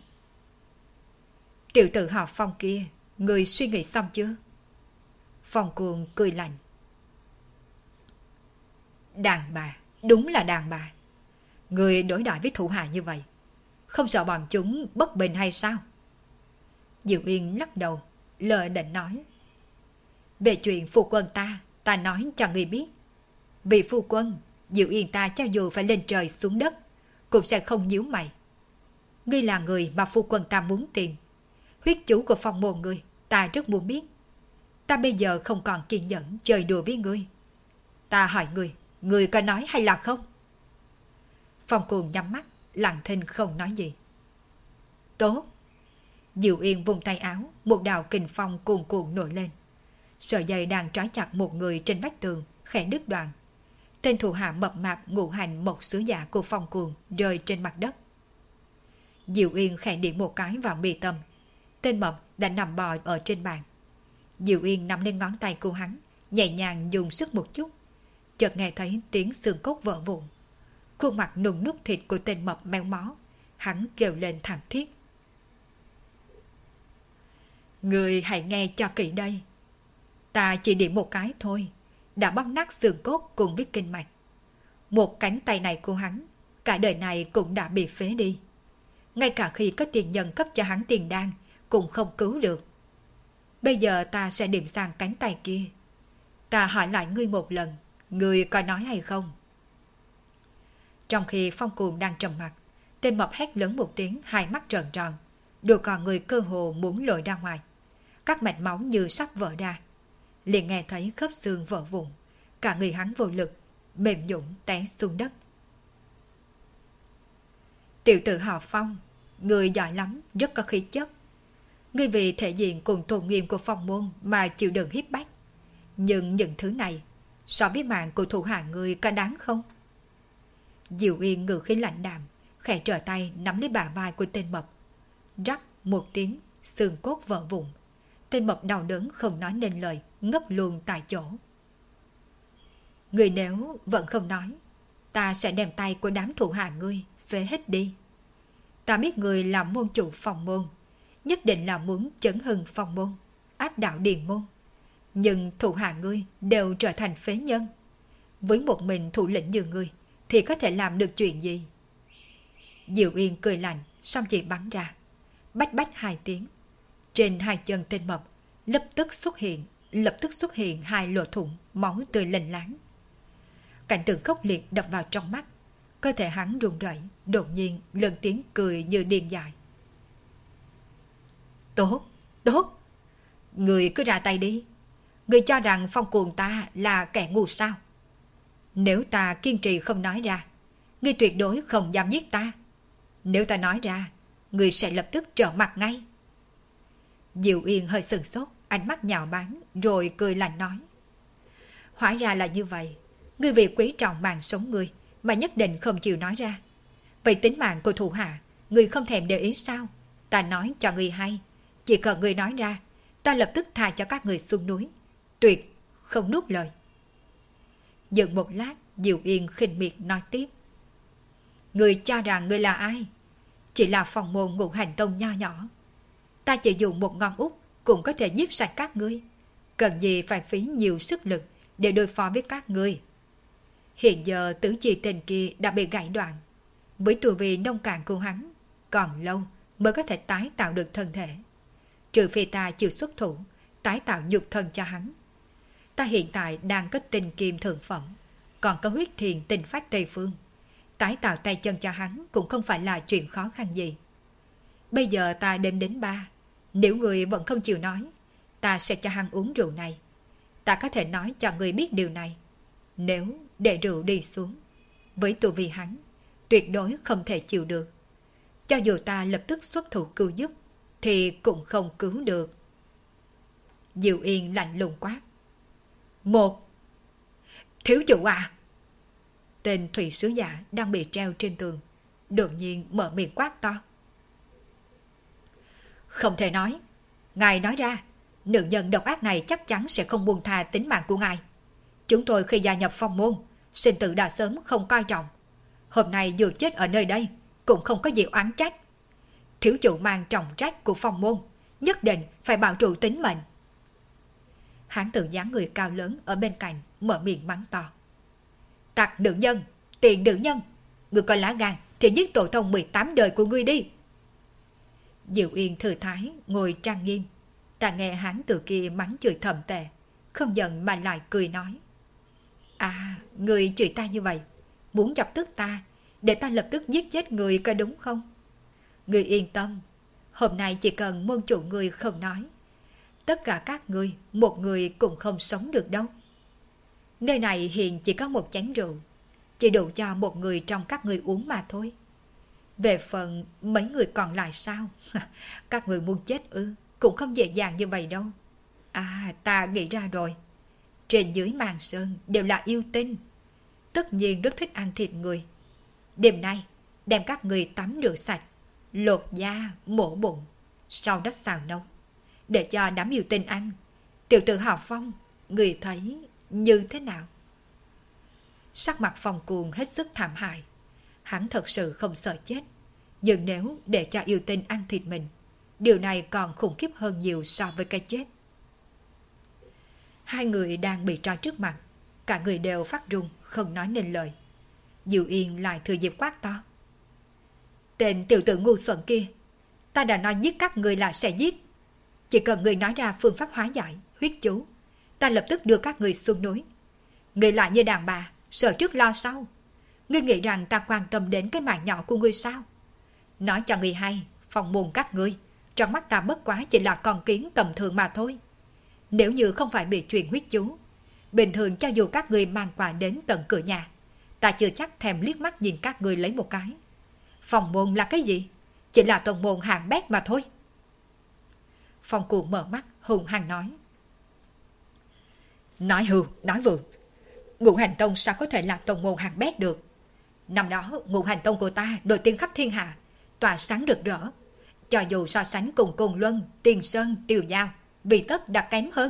Tiểu tử họ Phong kia, người suy nghĩ xong chưa? Phong Cuồng cười lạnh. Đàn bà, đúng là đàn bà. Người đối đãi với thủ hạ như vậy, không sợ bọn chúng bất bình hay sao? Diệu Yên lắc đầu, lờ định nói. Về chuyện phu quân ta nói cho ngươi biết. Vì phu quân, Diệu Yên ta cho dù phải lên trời xuống đất, cũng sẽ không nhíu mày. Ngươi là người mà phu quân ta muốn tìm. Huyết chủ của phong môn ngươi, ta rất muốn biết. Ta bây giờ không còn kiên nhẫn chơi đùa với ngươi. Ta hỏi ngươi có nói hay là không? Phong Cuồng nhắm mắt, lặng thinh không nói gì. Tốt. Diệu Yên vùng tay áo, một đạo kình phong cuồn cuộn nổi lên. Sợi dây đang trói chặt một người trên vách tường, khẽ đứt đoạn. Tên thủ hạ mập mạp ngũ hành một sứ giả của Phong Cuồng rơi trên mặt đất. Diệu Yên khẽ điểm một cái vào mi tâm. Tên mập đã nằm bò ở trên bàn. Diệu Yên nắm lên ngón tay của hắn, nhẹ nhàng dùng sức một chút. Chợt nghe thấy tiếng xương cốt vỡ vụn. Khuôn mặt nung núc thịt của tên mập méo mó. Hắn kêu lên thảm thiết. Người hãy nghe cho kỹ đây. Ta chỉ điểm một cái thôi, đã bóp nát xương cốt cùng với kinh mạch. Một cánh tay này của hắn, cả đời này cũng đã bị phế đi. Ngay cả khi có tiền nhân cấp cho hắn tiền đan, cũng không cứu được. Bây giờ ta sẽ điểm sang cánh tay kia. Ta hỏi lại ngươi một lần, ngươi có nói hay không? Trong khi Phong Cuồng đang trầm mặc, tên mập hét lớn một tiếng, hai mắt trợn tròn, đôi con người cơ hồ muốn lồi ra ngoài. Các mạch máu như sắp vỡ ra. Liền nghe thấy khớp xương vỡ vụn, cả người hắn vô lực, mềm nhũn té xuống đất. Tiểu tử họ Phong, người giỏi lắm, rất có khí chất. Ngươi vì thể diện cùng tôn nghiêm của phong môn mà chịu đựng hiếp bách. Nhưng những thứ này, so với mạng của thủ hạ ngươi có đáng không? Diệu Yên ngữ khí lạnh đạm, khẽ trở tay nắm lấy bả vai của tên mập. Rắc một tiếng, xương cốt vỡ vụn. Tên mập đau đớn không nói nên lời, ngất luôn tại chỗ. Ngươi nếu vẫn không nói, ta sẽ đem tay của đám thủ hạ ngươi phế hết đi. Ta biết ngươi là môn chủ phong môn, nhất định là muốn chấn hưng phong môn, áp đảo điền môn. Nhưng thủ hạ ngươi đều trở thành phế nhân. Với một mình thủ lĩnh như ngươi thì có thể làm được chuyện gì? Diệu Yên cười lạnh, xong chỉ bắn ra. Bách bách hai tiếng. Trên hai chân tên mập lập tức xuất hiện hai lỗ thủng, máu tươi lênh láng. Cảnh tượng khốc liệt đập vào trong mắt. Cơ thể hắn run rẩy, đột nhiên lớn tiếng cười như điên dại. Tốt, tốt. Người cứ ra tay đi. Người cho rằng Phong Cuồng ta là kẻ ngu sao? Nếu ta kiên trì không nói ra, ngươi tuyệt đối không dám giết ta. Nếu ta nói ra, ngươi sẽ lập tức trở mặt ngay. Diệu Yên hơi sừng sốt, ánh mắt nhạo báng, rồi cười lạnh nói. Hóa ra là như vậy. Ngươi vì quý trọng mạng sống ngươi mà nhất định không chịu nói ra. Vậy tính mạng của thủ hạ, ngươi không thèm để ý sao? Ta nói cho ngươi hay, chỉ cần ngươi nói ra, ta lập tức tha cho các ngươi xuống núi. Tuyệt không nuốt lời. Dừng một lát, Diệu Yên khinh miệt nói tiếp. Ngươi cho rằng ngươi là ai? Chỉ là phòng môn ngũ hành tông nho nhỏ. Ta chỉ dùng một ngón út cũng có thể giết sạch các ngươi. Cần gì phải phí nhiều sức lực để đối phó với các ngươi? Hiện giờ tứ chi tên kia đã bị gãy đoạn. Với tuổi vì nông cạn của hắn, còn lâu mới có thể tái tạo được thân thể. Trừ phi ta chịu xuất thủ, tái tạo nhục thân cho hắn. Ta hiện tại đang có tinh kim thượng phẩm, còn có huyết thiền tinh phách Tây Phương. Tái tạo tay chân cho hắn cũng không phải là chuyện khó khăn gì. Bây giờ ta đếm đến 3. Nếu người vẫn không chịu nói, ta sẽ cho hắn uống rượu này. Ta có thể nói cho người biết điều này. Nếu để rượu đi xuống, với tu vi hắn, tuyệt đối không thể chịu được. Cho dù ta lập tức xuất thủ cứu giúp, thì cũng không cứu được. Diệu Yên lạnh lùng quát. 1. Thiếu chủ à! Tên thủy sứ giả đang bị treo trên tường, đột nhiên mở miệng quát to. Không thể nói. Ngài nói ra, nữ nhân độc ác này chắc chắn sẽ không buông tha tính mạng của ngài. Chúng tôi khi gia nhập phong môn, sinh tử đã sớm không coi trọng. Hôm nay dù chết ở nơi đây, cũng không có gì oán trách. Thiếu chủ mang trọng trách của phong môn, nhất định phải bảo trụ tính mệnh. Hán tử dáng người cao lớn ở bên cạnh mở miệng mắng to. Tặc nữ nhân, tiện nữ nhân, Ngươi có lá gan thì giết tổ tông 18 đời của ngươi đi. Diệu Yên thư thái ngồi trang nghiêm. Ta nghe hán từ kia mắng chửi thầm tệ, không giận mà lại cười nói. À, ngươi chửi ta như vậy, muốn chọc tức ta, để ta lập tức giết chết người có đúng không? Ngươi yên tâm, hôm nay chỉ cần môn chủ ngươi không nói, tất cả các ngươi một người cũng không sống được đâu. Nơi này hiện chỉ có một chén rượu, chỉ đủ cho một người trong các ngươi uống mà thôi. Về phần mấy người còn lại sao? Các người muốn chết ư? Cũng không dễ dàng như vậy đâu. À, ta nghĩ ra rồi. Trên dưới Màn Sơn đều là yêu tinh, tất nhiên rất thích ăn thịt người. Đêm nay đem các người tắm rửa sạch, lột da, mổ bụng, sau đó xào nấu, để cho đám yêu tinh ăn. Tiểu tử họ Phong, người thấy như thế nào? Sắc mặt Phong Cuồng hết sức thảm hại. Hắn thật sự không sợ chết, nhưng nếu để cho yêu tinh ăn thịt mình, điều này còn khủng khiếp hơn nhiều so với cái chết. Hai người đang bị trói trước mặt, cả người đều phát run, không nói nên lời. Diệu Yên lại thừa dịp quát to. Tên tiểu tử ngu xuẩn kia, ta đã nói giết các người là sẽ giết. Chỉ cần người nói ra phương pháp hóa giải, huyết chú, ta lập tức đưa các người xuống núi. Người lại như đàn bà, sợ trước lo sau. Ngươi nghĩ rằng ta quan tâm đến cái mạng nhỏ của ngươi sao? Nói cho ngươi hay, Phong môn các ngươi, trong mắt ta bất quá chỉ là con kiến tầm thường mà thôi. Nếu như không phải bị truyền huyết chú, bình thường cho dù các ngươi mang quà đến tận cửa nhà, ta chưa chắc thèm liếc mắt nhìn các ngươi lấy một cái. Phong môn là cái gì? Chỉ là tông môn hạng bét mà thôi. Phong Cuồng mở mắt hùng hăng nói. Nói hưu, nói vượng. Ngũ Hành Tông sao có thể là tông môn hạng bét được? Năm đó Ngũ Hành Tông của ta nổi tiếng khắp thiên hạ, tỏa sáng rực rỡ. Cho dù so sánh cùng Côn Luân, Tiên Sơn, Tiều Giao, vì tất đã kém hơn.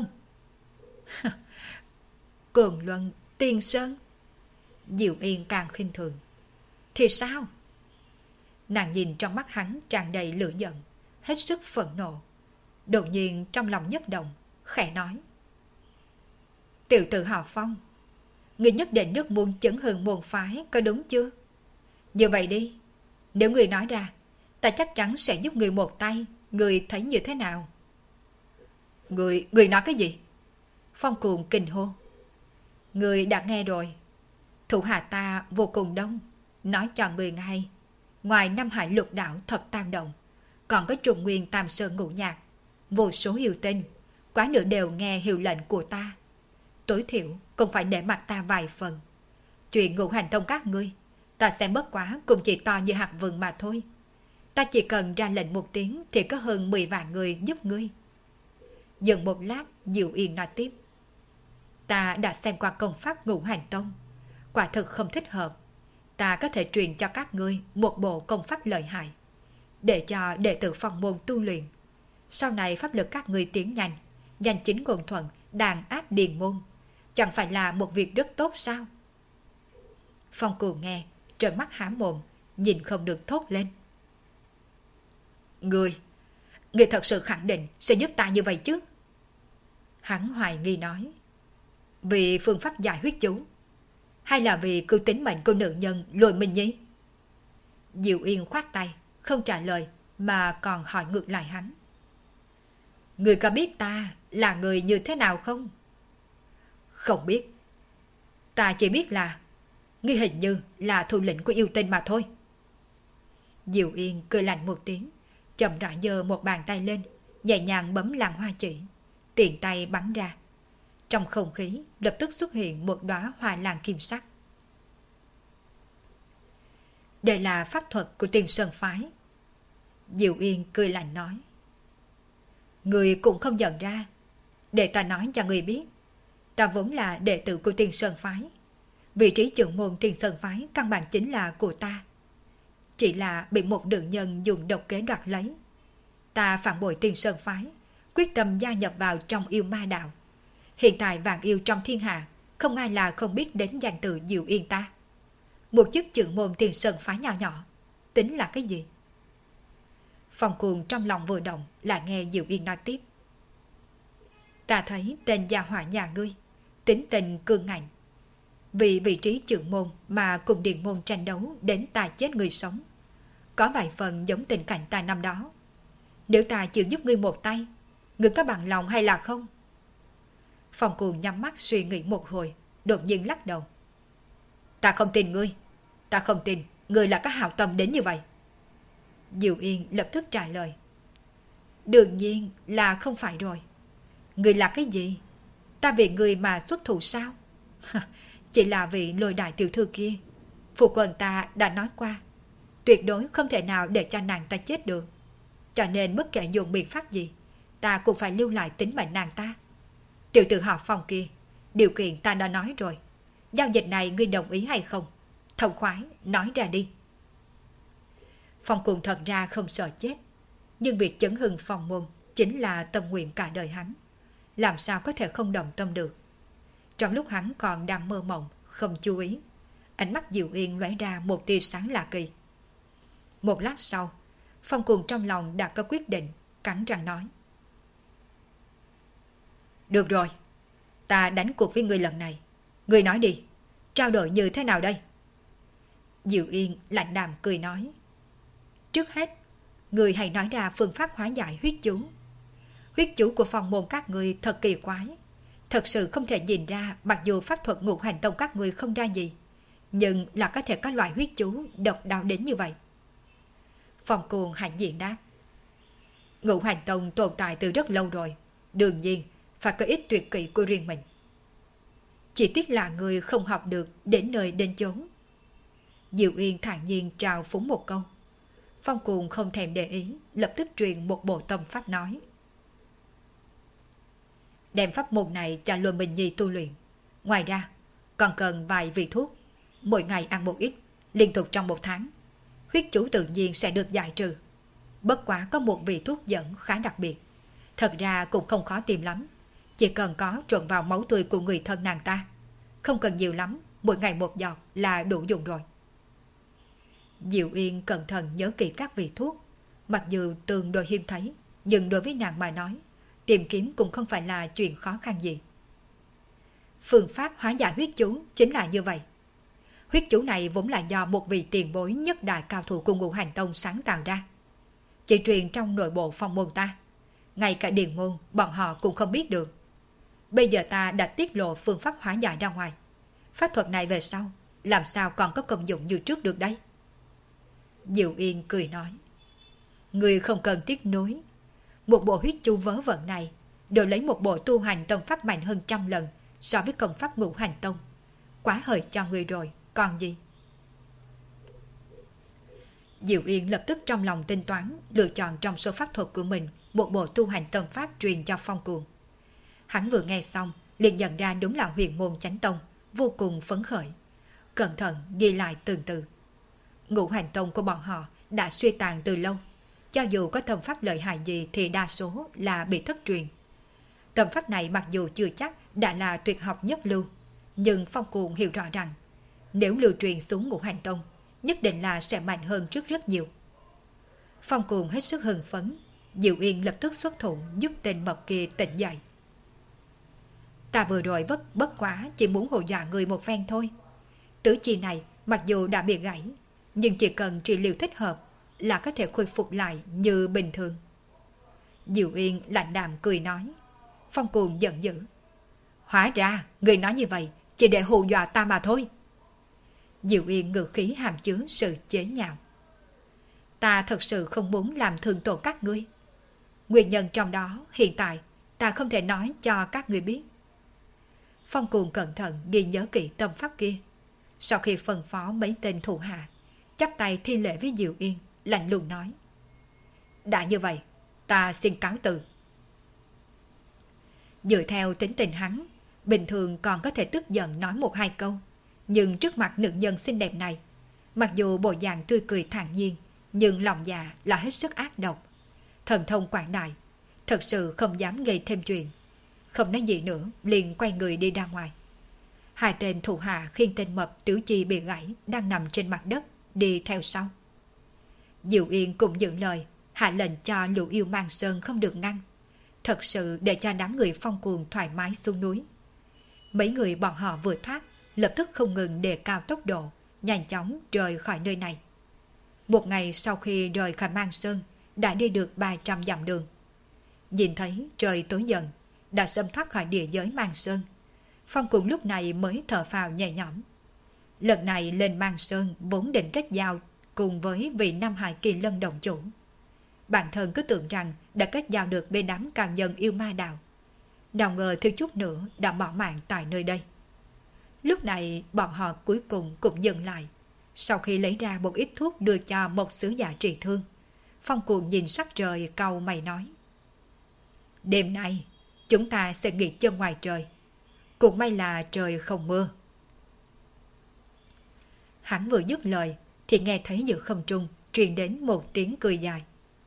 Côn Luân, Tiên Sơn. Diệu Yên càng khinh thường. Thì sao? Nàng nhìn trong mắt hắn tràn đầy lửa giận, hết sức phẫn nộ. Đột nhiên trong lòng nhất động, khẽ nói. Tiểu tử họ Phong, người nhất định rất muốn chấn hưng môn phái, có đúng chưa? Như vậy đi, nếu người nói ra, ta chắc chắn sẽ giúp người một tay. Người thấy như thế nào? Người nói cái gì? Phong Cuồng kinh hô. Người đã nghe rồi. Thủ hạ ta vô cùng đông. Nói cho người nghe, ngoài Nam Hải Lục Đảo Thập Tam Động, còn có Trung Nguyên Tam Sơn Ngũ Nhạc, vô số yêu tinh, quá nửa đều nghe hiệu lệnh của ta. Tối thiểu cũng phải để mặt ta vài phần. Chuyện Ngũ Hành Tông các ngươi, ta xem bất quá cũng chỉ to như hạt vừng mà thôi. Ta chỉ cần ra lệnh một tiếng thì có hơn 10 vạn người giúp ngươi. Dừng một lát, Diệu Yên nói tiếp. Ta đã xem qua công pháp Ngũ Hành Tông, quả thực không thích hợp. Ta có thể truyền cho các ngươi một bộ công pháp lợi hại, để cho đệ tử Phong môn tu luyện. Sau này pháp lực các ngươi tiến nhanh, danh chính ngôn thuận, đàn áp điền môn, chẳng phải là một việc rất tốt sao? Phong Cuồng nghe, trợn mắt há mồm, nhìn không được thốt lên. Người thật sự khẳng định sẽ giúp ta như vậy chứ? Hắn hoài nghi nói. Vì phương pháp giải huyết chú, hay là vì cứu tính mệnh của nữ nhân Lôi Minh Nhi? Diệu Yên khoát tay, không trả lời mà còn hỏi ngược lại hắn. Người có biết ta là người như thế nào không? Không biết. Ta chỉ biết là ngươi hình như là thủ lĩnh của yêu tinh mà thôi. Diệu Yên cười lạnh một tiếng, chậm rãi giơ một bàn tay lên, nhẹ nhàng bấm làn hoa chỉ, tiện tay bắn ra. Trong không khí lập tức xuất hiện một đóa hoa lan kim sắc. Đây là pháp thuật của Tiên Sơn phái. Diệu Yên cười lạnh nói. Người cũng không nhận ra. Để ta nói cho người biết, ta vốn là đệ tử của Tiên Sơn phái. Vị trí trưởng môn Tiên Sơn phái căn bản chính là của ta. Chỉ là bị một nữ nhân dùng độc kế đoạt lấy. Ta phản bội Tiên Sơn phái, quyết tâm gia nhập vào trong yêu ma đạo. Hiện tại vạn yêu trong thiên hạ, không ai là không biết đến danh từ Diệu Yên ta. Một chức trưởng môn Tiên Sơn phái nhỏ nhỏ, tính là cái gì? Phong Cuồng trong lòng vừa động, lại nghe Diệu Yên nói tiếp. Ta thấy tên gia hỏa nhà ngươi, tính tình cương ngạnh. vì vị trí trưởng môn mà cùng điện môn tranh đấu đến ta chết người sống. Có vài phần giống tình cảnh ta năm đó. Nếu ta chịu giúp ngươi một tay, ngươi có bằng lòng hay là không? Phong Cuồng nhắm mắt suy nghĩ một hồi, đột nhiên lắc đầu. Ta không tin ngươi. Ta không tin ngươi là có hảo tâm đến như vậy. Diệu Yên lập tức trả lời. Đương nhiên là không phải rồi. Ngươi là cái gì? Ta vì ngươi mà xuất thủ sao? Chỉ là vì Lôi đại tiểu thư kia. Phụ quân ta đã nói qua, tuyệt đối không thể nào để cho nàng ta chết được. Cho nên bất kể dùng biện pháp gì, ta cũng phải lưu lại tính mệnh nàng ta. Tiểu tử họ Phong kia, điều kiện ta đã nói rồi. Giao dịch này ngươi đồng ý hay không? Thông khoái, nói ra đi. Phong Cuồng thật ra không sợ chết, nhưng việc chấn hưng phong môn chính là tâm nguyện cả đời hắn. Làm sao có thể không đồng tâm được? Trong lúc hắn còn đang mơ mộng, không chú ý, ánh mắt Diệu Yên lóe ra một tia sáng lạ kỳ. Một lát sau, Phong Cuồng trong lòng đã có quyết định, cắn răng nói. Được rồi, ta đánh cuộc với ngươi lần này. Ngươi nói đi, trao đổi như thế nào đây? Diệu Yên lạnh đàm cười nói. Trước hết, ngươi hãy nói ra phương pháp hóa giải huyết chú. Huyết chú của phong môn các ngươi thật kỳ quái. Thật sự không thể nhìn ra, mặc dù pháp thuật Ngũ Hành Tông các ngươi không ra gì, nhưng là có thể có loại huyết chú độc đáo đến như vậy. Phong Cuồng hãnh diện đáp. Ngũ Hành Tông tồn tại từ rất lâu rồi, đương nhiên phải có ít tuyệt kỹ của riêng mình. Chỉ tiếc là người không học được đến nơi đến chốn. Diệu Yên thản nhiên trao phúng một câu. Phong Cuồng không thèm để ý, lập tức truyền một bộ tâm pháp nói. Đem pháp môn này cho Luân Bình Nhi tu luyện. Ngoài ra, còn cần vài vị thuốc. Mỗi ngày ăn một ít, liên tục trong một tháng. Huyết chú tự nhiên sẽ được giải trừ. Bất quá có một vị thuốc dẫn khá đặc biệt. Thật ra cũng không khó tìm lắm. Chỉ cần có trộn vào máu tươi của người thân nàng ta. Không cần nhiều lắm, mỗi ngày một giọt là đủ dùng rồi. Diệu Yên cẩn thận nhớ kỹ các vị thuốc. Mặc dù tương đối hiếm thấy, nhưng đối với nàng mà nói, tìm kiếm cũng không phải là chuyện khó khăn gì. Phương pháp hóa giải huyết chú chính là như vậy. Huyết chú này vốn là do một vị tiền bối nhất đại cao thủ của Ngũ Hành Tông sáng tạo ra. Chỉ truyền trong nội bộ phong môn ta. Ngay cả điền môn bọn họ cũng không biết được. Bây giờ ta đã tiết lộ phương pháp hóa giải ra ngoài. Pháp thuật này về sau, làm sao còn có công dụng như trước được đây? Diệu Yên cười nói. Người không cần tiếc nuối. Một bộ huyết chú vớ vẩn này đều lấy một bộ tu hành tông pháp mạnh hơn 100 lần so với công pháp Ngũ Hành Tông. Quá hời cho người rồi, còn gì? Diệu Yên lập tức trong lòng tính toán, lựa chọn trong số pháp thuật của mình một bộ tu hành tông pháp truyền cho Phong Cuồng. Hắn vừa nghe xong, liền nhận ra đúng là Huyền Môn Chánh Tông, vô cùng phấn khởi. Cẩn thận ghi lại từ từ. Ngũ Hành Tông của bọn họ đã suy tàn từ lâu. Cho dù có tâm pháp lợi hại gì thì đa số là bị thất truyền. Tâm pháp này mặc dù chưa chắc đã là tuyệt học nhất lưu, nhưng Phong Cuồng hiểu rõ rằng nếu lưu truyền xuống Ngũ Hành Tông, nhất định là sẽ mạnh hơn trước rất nhiều. Phong Cuồng hết sức hưng phấn. Diệu Yên lập tức xuất thủ giúp tên mập kia tỉnh dậy. Ta vừa rồi bất quá chỉ muốn hù dọa người một phen thôi. Tứ chi này mặc dù đã bị gãy, nhưng chỉ cần trị liệu thích hợp là có thể khôi phục lại như bình thường. Diệu Yên lạnh đạm cười nói. Phong Cuồng giận dữ. Hóa ra người nói như vậy chỉ để hù dọa ta mà thôi. Diệu Yên ngữ khí hàm chứa sự chế nhạo. Ta thật sự không muốn làm thương tổn các ngươi. Nguyên nhân trong đó hiện tại ta không thể nói cho các ngươi biết. Phong Cuồng cẩn thận ghi nhớ kỹ tâm pháp kia. Sau khi phân phó mấy tên thủ hạ, chắp tay thi lễ với Diệu Yên, lạnh lùng nói. Đã như vậy, ta xin cáo từ. Dựa theo tính tình hắn, bình thường còn có thể tức giận nói một hai câu. Nhưng trước mặt nữ nhân xinh đẹp này, mặc dù bộ dạng tươi cười thản nhiên, nhưng lòng dạ là hết sức ác độc. Thần thông quảng đại, thật sự không dám gây thêm chuyện. Không nói gì nữa, liền quay người đi ra ngoài. Hai tên thủ hạ khiêng tên mập tứ chi bị gãy đang nằm trên mặt đất, đi theo sau. Diệu Yên cũng giữ lời, hạ lệnh cho Lũ Yêu Mang Sơn không được ngăn. Thật sự để cho đám người Phong Cuồng thoải mái xuống núi. Mấy người bọn họ vừa thoát, lập tức không ngừng đề cao tốc độ, nhanh chóng rời khỏi nơi này. Một ngày sau khi rời khỏi Mang Sơn, đã đi được 300 dặm đường. Nhìn thấy trời tối dần, đã xâm thoát khỏi địa giới Mang Sơn. Phong Cuồng lúc này mới thở phào nhẹ nhõm. Lần này lên Mang Sơn vốn định kết giao cùng với vị Nam Hải Kỳ Lân đồng chủ. Bản thân cứ tưởng rằng đã kết giao được bên đám cao nhân yêu ma đạo. Nào ngờ thiếu chút nữa đã bỏ mạng tại nơi đây. Lúc này bọn họ cuối cùng cũng dừng lại. Sau khi lấy ra một ít thuốc đưa cho một sứ giả trị thương, Phong Cuồng nhìn sắc trời cau mày nói: đêm nay chúng ta sẽ nghỉ chân ngoài trời. Cũng may là trời không mưa. Hắn vừa dứt lời thì nghe thấy giữa không trung truyền đến một tiếng cười dài.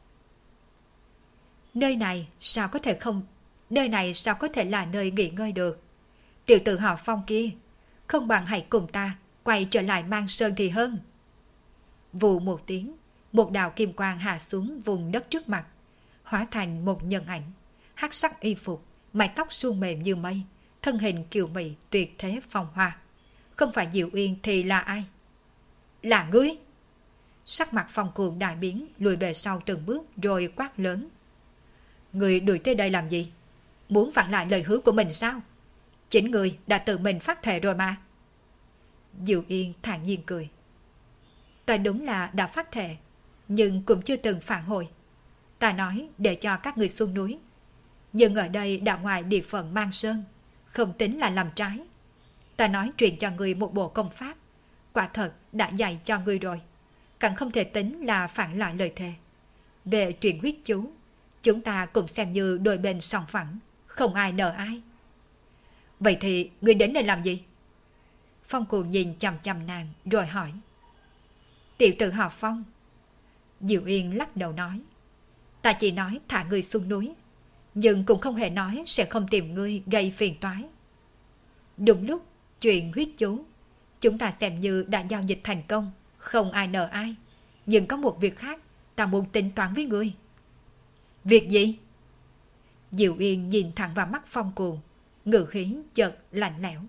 Nơi này sao có thể là nơi nghỉ ngơi được? Tiểu tử họ Phong kia, không bằng hãy cùng ta quay trở lại Mang Sơn thì hơn. Vù một tiếng, một đạo kim quang hạ xuống vùng đất trước mặt, hóa thành một nhân ảnh, hắc sắc y phục, mái tóc suôn mềm như mây, thân hình kiều mị tuyệt thế phong hoa. Không phải Diệu Uyên thì là ai? Là ngươi! Sắc mặt Phong Cuồng đại biến, lùi về sau từng bước rồi quát lớn: Ngươi đuổi tới đây làm gì? Muốn phản lại lời hứa của mình sao? Chính ngươi đã tự mình phát thệ rồi mà. Diệu Uyên thản nhiên cười: Ta đúng là đã phát thệ, nhưng cũng chưa từng phản hồi. Ta nói để cho các người xuống núi, nhưng ở đây đã ngoài địa phận Mang Sơn, không tính là làm trái. Ta nói truyền cho ngươi một bộ công pháp, quả thật đã dạy cho ngươi rồi, càng không thể tính là phản lại lời thề. Về chuyện huyết chú, chúng ta cũng xem như đôi bên song phẳng, không ai nợ ai. Vậy thì ngươi đến đây làm gì? Phong Cuồng nhìn chằm chằm nàng rồi hỏi. Tiểu tử họ Phong. Diệu Uyên lắc đầu nói: Ta chỉ nói thả ngươi xuống núi, nhưng cũng không hề nói sẽ không tìm ngươi gây phiền toái. Đúng lúc chuyện huyết chú, chúng ta xem như đã giao dịch thành công, không ai nợ ai. Nhưng có một việc khác ta muốn tính toán với ngươi. Việc gì? Diệu Uyên nhìn thẳng vào mắt Phong Cuồng, ngữ khí chợt lạnh lẽo.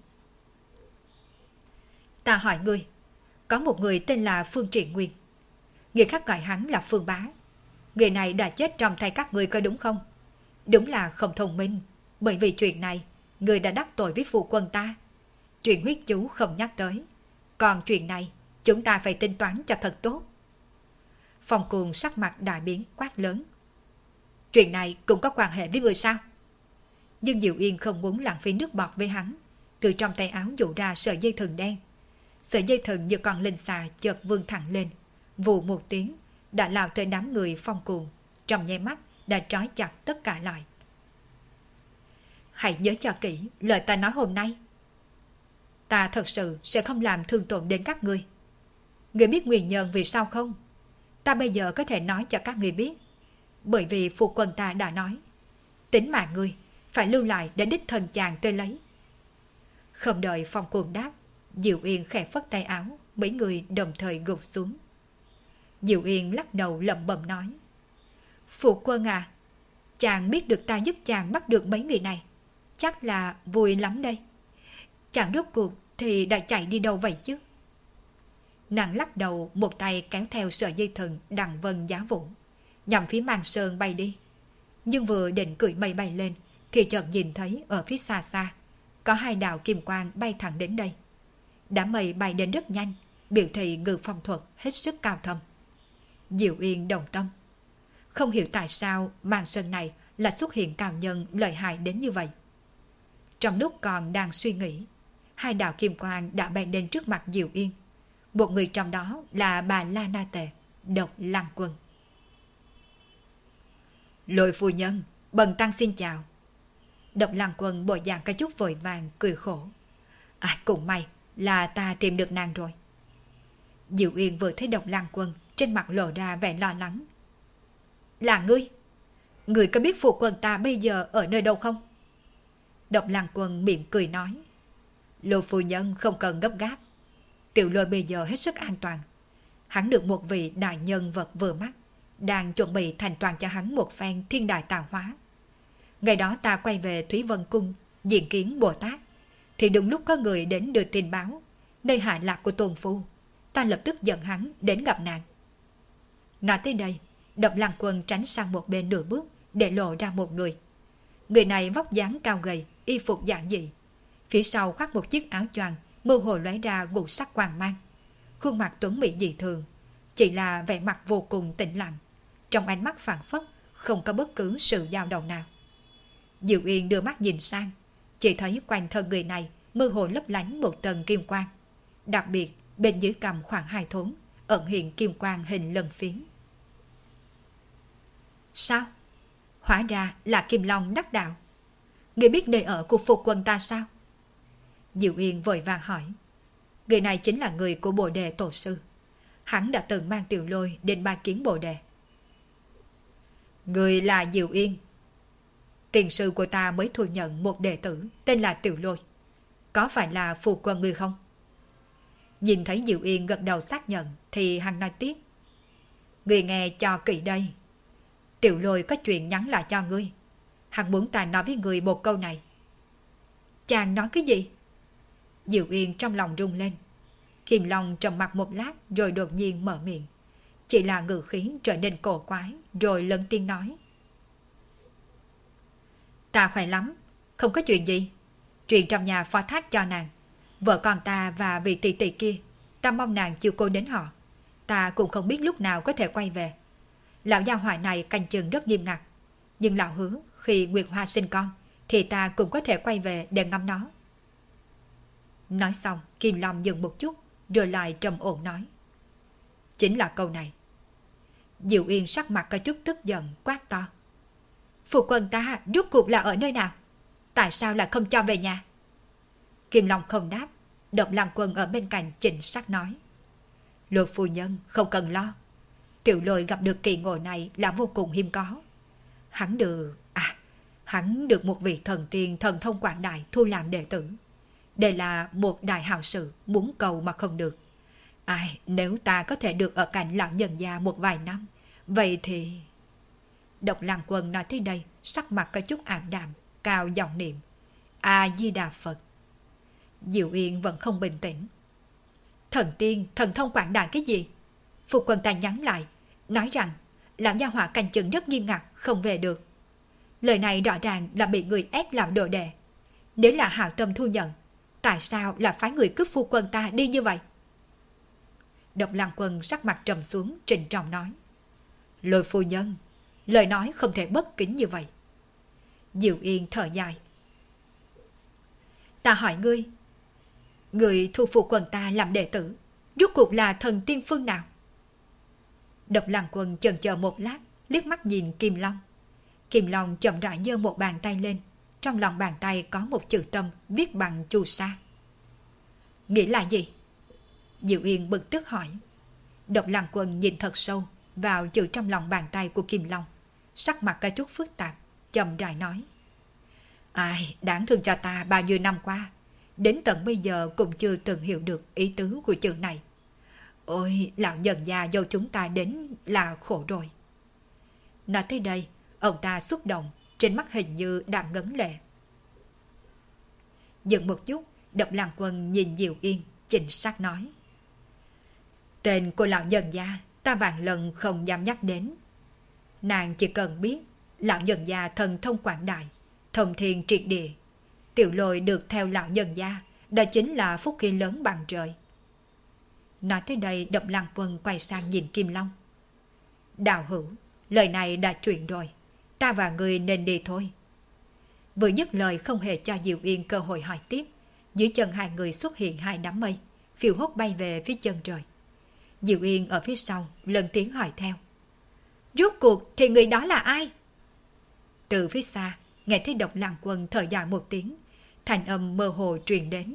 Ta hỏi ngươi, có một người tên là Phương Trị Nguyên, người khác gọi hắn là Phương Bá. Người này đã chết trong tay các ngươi có đúng không? Đúng là không thông minh, bởi vì chuyện này người đã đắc tội với phụ quân ta. Chuyện huyết chú không nhắc tới, còn chuyện này chúng ta phải tính toán cho thật tốt. Phong Cuồng sắc mặt đại biến quát lớn: Chuyện này cũng có quan hệ với người sao? Nhưng Diệu Yên không muốn lãng phí nước bọt với hắn, từ trong tay áo dụ ra sợi dây thừng đen. Sợi dây thừng như con linh xà chợt vươn thẳng lên, vù một tiếng đã lao tới đám người Phong Cuồng, trong nháy mắt đã trói chặt tất cả lại. Hãy nhớ cho kỹ lời ta nói hôm nay. Ta thật sự sẽ không làm thương tổn đến các ngươi. Ngươi biết nguyên nhân vì sao không? Ta bây giờ có thể nói cho các ngươi biết. Bởi vì phụ quân ta đã nói, tính mạng ngươi phải lưu lại để đích thân chàng tới lấy. Không đợi Phong Cuồng đáp, Diệu Uyên khẽ phất tay áo, mấy người đồng thời gục xuống. Diệu Uyên lắc đầu lẩm bẩm nói: Phụ quân à, chàng biết được ta giúp chàng bắt được mấy người này, chắc là vui lắm đây. Chàng rốt cuộc thì đã chạy đi đâu vậy chứ? Nàng lắc đầu, một tay kéo theo sợi dây thừng đằng vân giá vũ, nhằm phía Mang Sơn bay đi. Nhưng vừa định cưỡi mây bay lên thì chợt nhìn thấy ở phía xa xa có hai đạo kim quang bay thẳng đến đây. Đám mây bay đến rất nhanh, biểu thị ngự phong thuật hết sức cao thâm. Diệu Uyên đồng tâm. Không hiểu tại sao Mang Sơn này là xuất hiện cao nhân lợi hại đến như vậy. Trong lúc còn đang suy nghĩ, hai đạo kim quang đã bay đến trước mặt Diệu Uyên. Một người trong đó là bà La Na Tề, Độc Lăng Quân. Lôi phu nhân, bần tăng xin chào. Độc Lăng Quân bộ dạng có chút vội vàng cười khổ. Cũng may là ta tìm được nàng rồi. Diệu Uyên vừa thấy Độc Lăng Quân, trên mặt lộ ra vẻ lo lắng. Là ngươi? Ngươi có biết phụ quân ta bây giờ ở nơi đâu không? Độc Lăng Quân mỉm cười nói: Lôi phu nhân không cần gấp gáp. Tiểu Lôi bây giờ hết sức an toàn. Hắn được một vị đại nhân vật vừa mắt, đang chuẩn bị thành toàn cho hắn một phen thiên đại tạo hóa. Ngày đó ta quay về Thúy Vân Cung diện kiến Bồ Tát, thì đúng lúc có người đến đưa tin báo nơi hạ lạc của Tôn Phu. Ta lập tức dẫn hắn đến gặp nàng. Nói tới đây, Độc Lăng Quân tránh sang một bên nửa bước để lộ ra một người. Người này vóc dáng cao gầy, y phục giản dị. Phía sau khoác một chiếc áo choàng mơ hồ lóe ra ngũ sắc quang mang. Khuôn mặt tuấn mỹ dị thường, chỉ là vẻ mặt vô cùng tĩnh lặng. Trong ánh mắt phảng phất không có bất cứ sự dao động nào. Diệu Yên đưa mắt nhìn sang, chỉ thấy quanh thân người này mơ hồ lấp lánh một tầng kim quang. Đặc biệt bên dưới cằm khoảng 2 thốn ẩn hiện kim quang hình lân phiến. Sao? Hóa ra là Kim Long đắc đạo. Người biết nơi ở của phu quân ta sao? Diệu Yên vội vàng hỏi. Người này chính là người của Bồ Đề Tổ Sư. Hắn đã từng mang Tiểu Lôi đến ba kiến Bồ Đề. Người là Diệu Yên. Tiền sư của ta mới thu nhận một đệ tử tên là Tiểu Lôi. Có phải là phu quân người không? Nhìn thấy Diệu Yên gật đầu xác nhận thì hắn nói tiếp. Người nghe cho kỹ đây. Tiểu Lôi có chuyện nhắn lại cho ngươi. Hắn muốn ta nói với người một câu này. Chàng nói cái gì? Diệu Yên trong lòng rung lên. Kim Long trầm mặt một lát rồi đột nhiên mở miệng. Chỉ là ngữ khí trở nên cổ quái rồi lớn tiếng nói. Ta khỏe lắm, không có chuyện gì. Chuyện trong nhà phó thác cho nàng. Vợ con ta và vị tỷ tỷ kia, ta mong nàng chiều cô đến họ. Ta cũng không biết lúc nào có thể quay về. Lão gia hỏa này canh chừng rất nghiêm ngặt. Nhưng lão hứa khi Nguyệt Hoa sinh con thì ta cũng có thể quay về để ngắm nó. Nói xong, Kim Long dừng một chút rồi lại trầm ổn nói. Chính là câu này. Diệu Yên sắc mặt có chút tức giận quát to. Phu quân ta rốt cuộc là ở nơi nào? Tại sao lại không cho về nhà? Kim Long không đáp. Độc Lăng Quân ở bên cạnh chỉnh sắc nói. Lôi phu nhân không cần lo. Tiểu Lôi gặp được kỳ ngộ này là vô cùng hiếm có. Hắn được một vị thần tiên thần thông quảng đại thu làm đệ tử. Đây là một đại hào sự muốn cầu mà không được. Nếu ta có thể được ở cạnh lão nhân gia một vài năm, vậy thì... Độc Lăng Quân nói tới đây, sắc mặt có chút ảm đạm, cao giọng niệm. A-di-đà Phật. Diệu Yên vẫn không bình tĩnh. Thần tiên, thần thông quảng đại cái gì? Phu quân ta nhắn lại, nói rằng lão gia hỏa canh chừng rất nghiêm ngặt, không về được. Lời này rõ ràng là bị người ép làm đồ đệ. Nếu là hảo tâm thu nhận, tại sao là phái người cướp phu quân ta đi như vậy? Độc Lăng Quân sắc mặt trầm xuống, trịnh trọng nói. Lôi phu nhân, lời nói không thể bất kính như vậy. Diệu Yên thở dài. Ta hỏi ngươi, người thu phu quân ta làm đệ tử, rốt cuộc là thần tiên phương nào? Độc Lăng Quân chần chờ một lát, liếc mắt nhìn Kim Long. Kim Long chậm rãi giơ một bàn tay lên. Trong lòng bàn tay có một chữ tâm viết bằng chu sa. Nghĩa là gì? Diệu Yên bực tức hỏi. Độc Lăng Quân nhìn thật sâu vào chữ trong lòng bàn tay của Kim Long. Sắc mặt có chút phức tạp, chậm rãi nói. Đáng thương cho ta bao nhiêu năm qua, đến tận bây giờ cũng chưa từng hiểu được ý tứ của chữ này. Ôi, lão nhân gia dâu chúng ta đến là khổ rồi. Nói tới đây, ông ta xúc động, trên mắt hình như đang ngấn lệ. Dừng một chút, Độc Lăng Quân nhìn Diệu Yên, chỉnh sắc nói. Tên của lão nhân gia ta vạn lần không dám nhắc đến. Nàng chỉ cần biết lão nhân gia thần thông quảng đại, thông thiên triệt địa. Tiểu Lôi được theo lão nhân gia, đó chính là phúc khí lớn bằng trời. Nói tới đây, Độc Lăng Quân quay sang nhìn Kim Long. Đạo hữu, lời này đã chuyện rồi, ta và người nên đi thôi. Vừa dứt lời không hề cho Diệu Yên cơ hội hỏi tiếp, dưới chân hai người xuất hiện hai đám mây, phiêu hốt bay về phía chân trời. Diệu Yên ở phía sau lần tiếng hỏi theo. Rốt cuộc thì người đó là ai? Từ phía xa, nghe thấy Độc Lăng Quân thở dài một tiếng, thành âm mơ hồ truyền đến.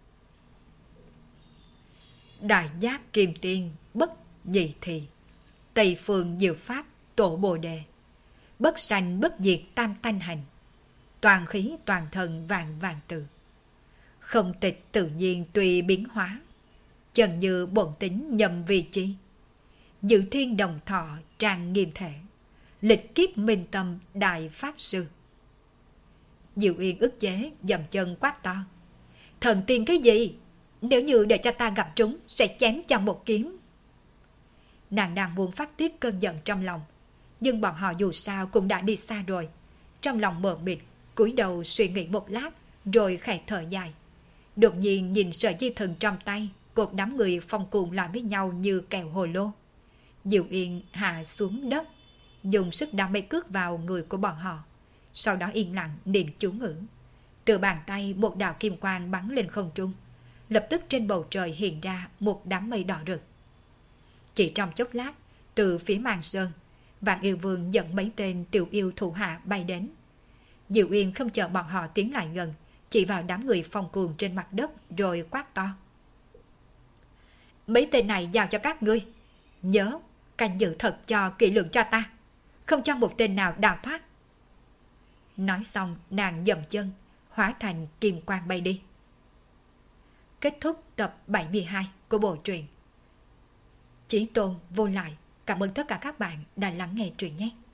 Đại giác kim tiên, bất nhị thị, Tây phương diệu pháp, tổ bồ đề, bất sanh bất diệt tam thanh hành, toàn khí toàn thần vạn vạn từ. Không tịch tự nhiên tùy biến hóa, chần như bổn tính nhầm vị chi. Dự thiên đồng thọ trang nghiêm thể, lịch kiếp minh tâm đại pháp sư. Diệu Yên ức chế dậm chân quát to. Thần tiên cái gì? Nếu như để cho ta gặp chúng, sẽ chém cho một kiếm. Nàng đang muốn phát tiết cơn giận trong lòng, nhưng bọn họ dù sao cũng đã đi xa rồi. Trong lòng mờ mịt, cúi đầu suy nghĩ một lát, rồi khẽ thở dài. Đột nhiên nhìn sợi dây thừng trong tay, cột đám người phong cuồng lại với nhau như kẹo hồ lô. Diệu Yên hạ xuống đất, dùng sức đá mấy cước vào người của bọn họ. Sau đó yên lặng niệm chú ngữ. Từ bàn tay một đạo kim quang bắn lên không trung. Lập tức trên bầu trời hiện ra một đám mây đỏ rực. Chỉ trong chốc lát, từ phía Màn Sơn, Vạn Yêu Vương dẫn mấy tên tiểu yêu thủ hạ bay đến. Diệu Yên không chờ bọn họ tiến lại gần, chỉ vào đám người phong cuồng trên mặt đất rồi quát to. Mấy tên này giao cho các ngươi. Nhớ, canh giữ thật cho kỹ lưỡng cho ta, không cho một tên nào đào thoát. Nói xong nàng dậm chân, hóa thành kim quang bay đi. Kết thúc tập 72 của bộ truyện Chí Tôn Vô Lại. Cảm ơn tất cả các bạn đã lắng nghe truyện nhé.